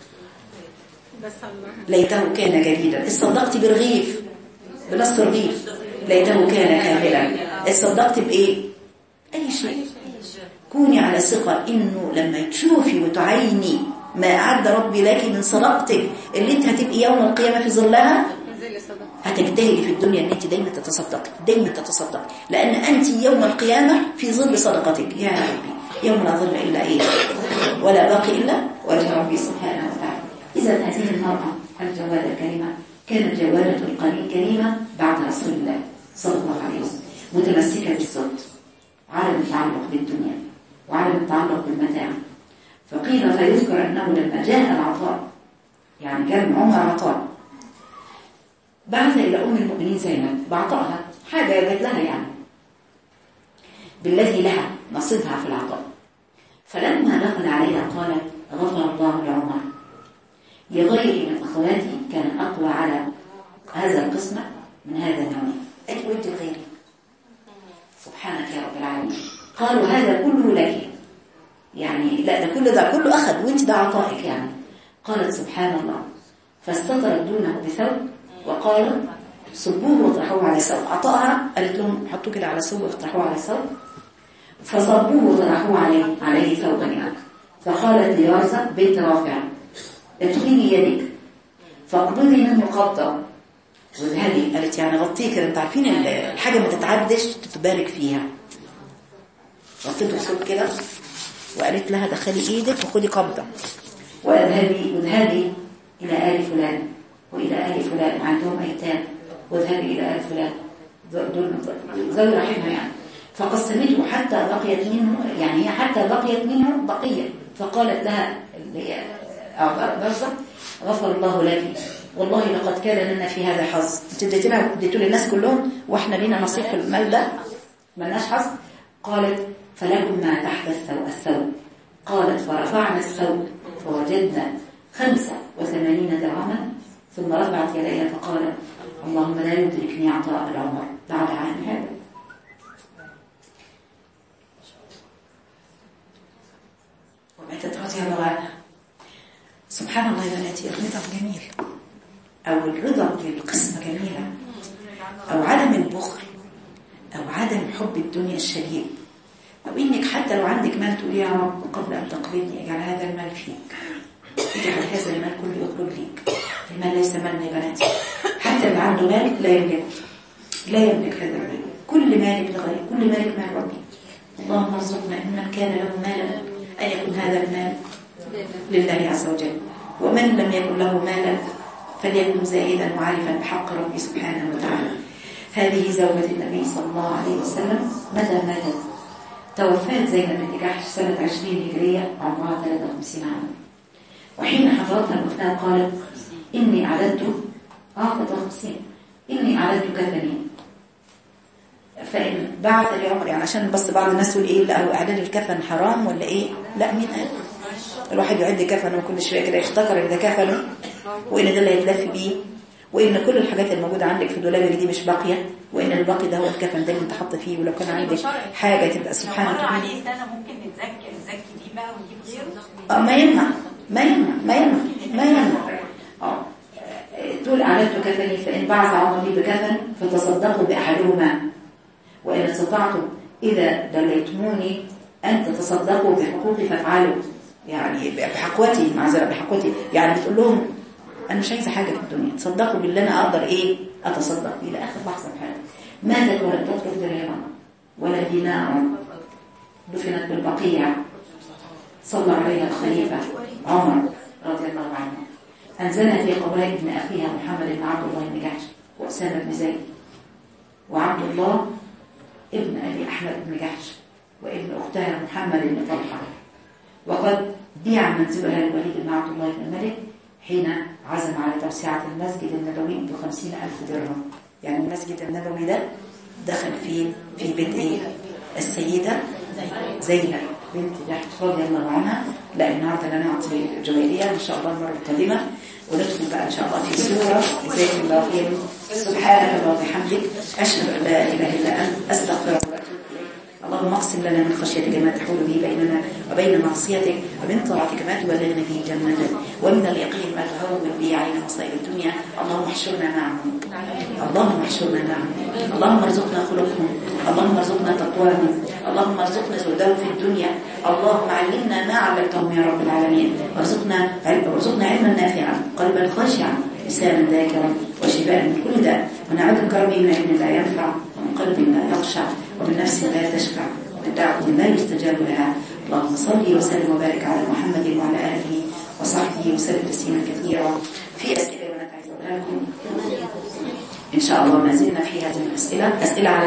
ليته كان جديدا اتصدقتي برغيف بنص رغيف، ليته كان كاملا اتصدقتي بإيه؟ أي شيء. كوني على ثقة إنه لما تشوفي وتعيني ما أعد ربي لك من صدقتك اللي انت هتبقي يوم القيامة في ظلها، هتجتهدي في الدنيا ان انت دايما تتصدقي دايما تتصدقي، لأن أنت يوم القيامة في ظل صدقتك. يا ربي يوم لا ظل إلا إيه ولا باقي إلا وجه ربي سبحانه وتعالى. إذا هذه المرأة الجوادة الكريمة كانت جوادة القليل كريمة بعد رسول الله صلى الله عليه وسلم، متمسكة بالزهد، عدم التعلق بالدنيا وعدم التعلق بالمتاع. فقيل فيذكر أنه لما جاء العطاء يعني كان عمر عطاء بعث إلى أم المؤمنين زينب بعطائها حاجة جات لها يعني بالذي لها نصيبها في العطاء. فلما دخل عليها قالت غفر الله لعمر، لغيري من أخواتي كان أقوى على هذا القسمة من هذا النوع، أنت وأنت غيري. سبحانك يا رب العالمين. قالوا هذا كله لك يعني، لا ده كل ده كله أخذ وانت ده عطائك يعني. قالت سبحان الله، فاستطرت دونه بثوب وقالوا صبوه وطرحوه على ثوب. عطائها قالت لهم حطوا كده على ثوب واطرحوه على ثوب، فصبوه وطرحوه عليه عليه ثوبا يعني. فقالت لرزة بنت رافع ادخلي بيدك فاقبضي منه قبضة واذهبي. قالت يعني غطيه كده، انتوا عارفين الحاجة ما تتعدش تتبارك فيها. غطيته بصوت كده وقالت لها دخلي ايدك وخدي قبضة واذهبي واذهبي الى آل فلان والى آل فلان عندهم ايتام، واذهبي الى آل فلان دول ذوي رحمها يعني. فقسمته حتى بقيت منه، يعني هي حتى بقيت منه بقية. فقالت لها اللي هي برزة غفر الله لك والله لقد كان لنا في هذا حظ، انت اديتنا اديتوا للناس كلهم واحنا لينا نصيب في المال ده مالناش حظ. قالت فلكم ما تحت الثوب الثوب. قالت فرفعنا الثوب فوجدنا خمسة وثمانين درهما، ثم رفعت يديها فقالت اللهم لا يدركني عطاء العمر بعد عام هذا. وماتت رضي الله عنها. سبحان الله يا بناتي، الرضا جميل، أو الرضا بالقسمة جميلة، أو عدم البخل، أو عدم حب الدنيا الشديد، أو إنك حتى لو عندك مال تقولي يا رب قبل أن تقبضني اجعل هذا المال فيك، اجعل هذا المال كله يخرج ليك. المال ليس مالنا يا بناتي، حتى اللي عنده مال لا يملك لا يملك هذا المال، كل مالك لغير، كل مالك مال ربي. اللهم ارزقنا إن من كان له مالا أن يكون هذا المال لله عز وجل، ومن لم يكن له مالا فليكن زائدا وعارفا بحق ربي سبحانه وتعالى. هذه زوجة النبي صلى الله عليه وسلم. متى ماتت؟ توفات زينب بنت جحش سنة عشرين هجرية، عمرها ثلاثة وخمسين عاما. وحين حضرتها الوفاة قالت إني أعددت آه ثلاثة وخمسين إني أعددت كفني فإن بعث لعمر، يعني عشان بس بعض الناس يقول إيه لا إعداد الكفن حرام ولا إيه؟ لا، مين قال؟ الواحد يعد كفنه وكل شوية كده يفتكر إن ده كفنه وإن ده اللي هيتلف بيه، وإن كل الحاجات الموجودة عندك في دولابك دي مش باقية، وإن الباقي ده هو الكفن ده اللي انت حاطه فيه. ولو كان عندك حاجة تبقى سبحان الله عليه ده أنا ممكن نتزكي نتزكي دي بقى ونجيب غيره. اه ما يمنع ما يمنع ما يمنع ما يمنع اه تقول أعددت كفني فإن بعث عمر لي بكفن فتصدقوا بأحدهما، وإن استطعتم إذا دليتموني أن تتصدقوا بحقوقي فافعلوا، يعني بحقوتي معذرة بحقوتي، يعني بتقول لهم أنا مش عايزة حاجة في الدنيا، تصدقوا بالله أنا أقدر إيه أتصدق إلى آخر لحظة في حياتي. ماتت ولم تترك درهما ولا دينارا، دفنت بالبقيع. صلى عليها الخليفة عمر رضي الله عنه. أنزلنا في قبرين ابن أخيها محمد بن عبد الله بن جحش وأسامة بن زيد وعبد الله ابن أبي أحمد بن جحش وابن أختها محمد بن طلحة. وقد بيع منزلها الوليد بن عبد الله بن الملك حين عزم على توسعة المسجد النبوي بخمسين ألف درهم. يعني المسجد النبوي ده دخل في في بيت ايه؟ السيدة زينب بنت جحش رضي الله عنها. لا النهارده انا نعطي جوائرية ان شاء الله المرة القادمة، وندخل بقى ان شاء الله في سورة جزاكم الله خير. سبحانك اللهم وبحمدك اشهد ان لا اله الا انت استغفرك واتوب اليك. اللهم اقسم لنا من خشيتك ما تحول به بيننا وبين معصيتك، ومن طاعتك ما تبلغنا به جنتك، ومن اليقين ما تهون به علينا مصائب الدنيا. اللهم احشرنا معهم اللهم احشرنا معهم اللهم ارزقنا خلقهم، اللهم ارزقنا تقواهم، اللهم ارزقنا زهدهم في الدنيا. اللهم علمنا ما علمتهم يا رب العالمين، وارزقنا وارزقنا علما نافعا، قلبا خاشعا، لسانا ذاكرا، وشفاء من كل داء. ونعوذ بك ربي من علم لا ينفع، ومن قلب لا يخشع، ومن نفس لا تشفع، ومن دعوة لا يستجاب لها. اللهم صل وسلم وبارك على محمد وعلى آله وصحبه وسلم تسليما كثيرا. في أسئلة ونتعرض لكم إن شاء الله. ما زلنا في هذه الأسئلة، أسئلة على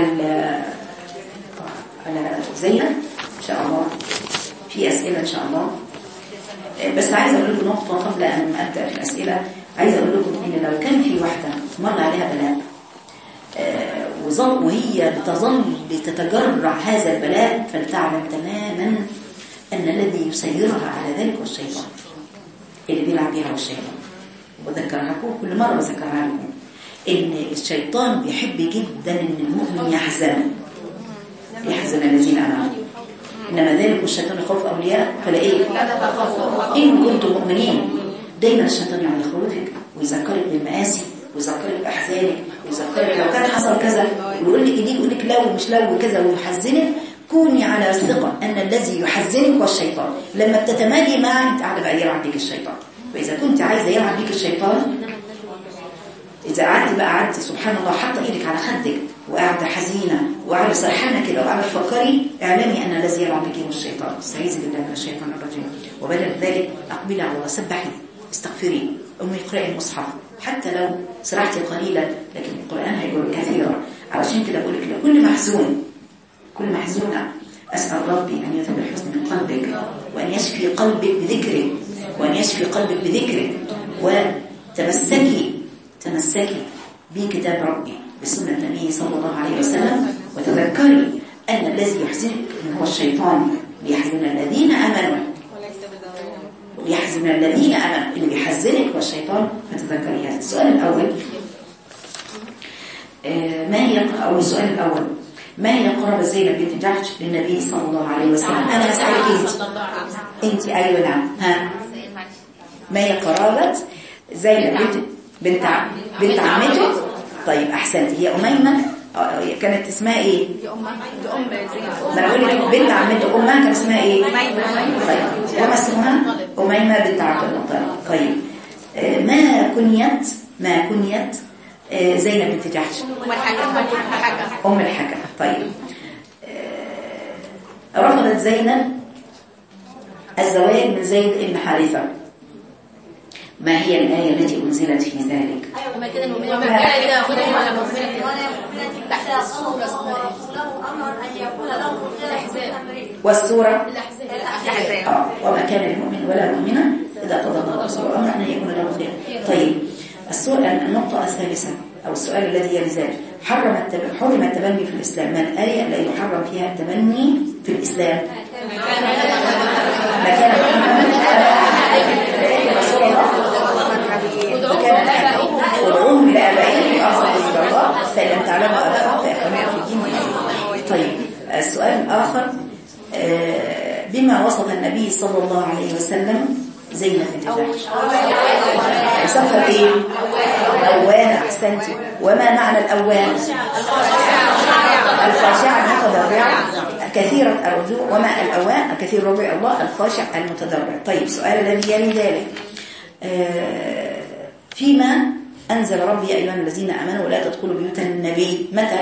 على زينب إن شاء الله، في أسئلة إن شاء الله. بس عايزة أقول لكم نقطة قبل أن أبدأ في الأسئلة. عايزة أقول لكم إن لو كان في واحدة مر عليها بلاء وظل وهي بتظل تتجرع هذا البلاء، فلتعلم تماما أن الذي يسيرها على ذلك هو الشيطان اللي بيلعب بها، هو الشيطان. وذكرها لكم كل مرة بذكرها لكم إن الشيطان بيحب جدا إن المؤمن يحزن يحزن الذين آمنوا، إنما ذلك الشيطان يخوف أولياء فلا إيه إن كنتم مؤمنين. دايما الشيطان يعمل يخوفك ويذكرك بالمآسي ويذكرك بأحزانك ويذكرك لو كان حصل كذا، ويقول لك دي يقول لك لا ومش لا وكذا ويحزنك. كوني على ثقة أن الذي يحزنك هو الشيطان. لما بتتمالي معه أنت على بقى يلعب بك الشيطان، فإذا كنت عايزة يلعب بيك الشيطان، إذا قعدت بقى قعدت سبحان الله حاطه إيدك على خدك وقاعدة حزينة وقاعدة سرحانة كده وقاعدة تفكري، اعلمي أن الذي يلعب بك هو الشيطان. استعيذي بالله من الشيطان الرجيم. وبدل ذلك أقبلي على الله، سبحي، استغفري، أمي اقرأي المصحف حتى لو سرحتي قليلا، لكن القرآن هيقول كثيرا. علشان كده بقول لك لكل محزون، كل محزونة أسأل ربي أن يذهب الحزن من قلبك، وأن يشفي قلبك بذكره، وأن يشفي قلبك بذكره. وتمسكي تمسكي بكتاب ربي بسنة النبي صلى الله عليه وسلم، وتذكري أن الذي يحزنك هو الشيطان. ليحزن الذين آمنوا، ليحزن الذين آمنوا، اللي بيحزنك هو الشيطان. فتذكري هذا. السؤال الأول ما هي أو السؤال الأول ما هي قرابة زينب بنت جحش للنبي صلى الله عليه وسلم؟ أنا هسألك أنت أنت أيوة نعم. ها ما هي قرابة زينب بنت بنت عم بنت عمته؟ طيب أحسنت. هي أميمة كانت اسمها إيه؟ ما أنا أقول لك بنت عمته أمها كان اسمها إيه؟ طيب وما اسمها؟ أميمة بنت عبد المطلب. طيب ما كنيت ما كنيت زينب بنت جحش؟ أم الحكم. طيب رفضت زينب الزواج من زيد بن حارثة. ما هي الآية التي أنزلت في ذلك؟ وما كان المؤمن وما كان إذا أخذ على مؤمنة تحت السورة والسورة الأحزاب. آه. وما كان المؤمن ولا مؤمنة إذا قضى الله ورسوله أمرا أن يكون له خير. طيب السؤال النقطة الثالثة أو السؤال الذي يلي ذلك، حرم حرم التبني في الإسلام. ما الآية التي يحرم فيها التبني في الإسلام؟ ما كان رسول الله ودعوهم لآبائهم أفضل عند الله فإن لم تعلموا آباءهم فإخوانكم في الدين. طيب السؤال الآخر، بما وصف النبي صلى الله عليه وسلم زينب بنت جحش؟ وصفها ايه؟ أوان. أحسنتي. وما معنى الأوان؟ الخاشعة المتضرعة كثيرة الرجوع. وما الأوان؟ كثير رجوع الله، الخاشع المتضرع. طيب سؤال الذي يلي ذلك، فيما أنزل ربي أيها الذين آمنوا ولا تدخلوا بيوت النبي متى؟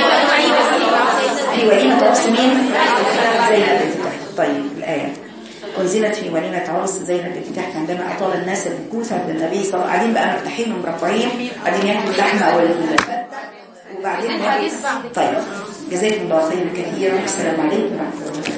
في وليمة عرس مين؟ زينب بنت جحش. طيب الآية أنزلت في وليمة عرس زينب بنت جحش عندما أطال الناس المكوثة بالنبي صلى الله عليه وسلم. قاعدين بقى مرتاحين ومرفعين، قاعدين ياكلوا اللحمة والفتة وبعدين طيب جزاكم الله خيرا كثيرا. السلام عليكم ورحمة الله.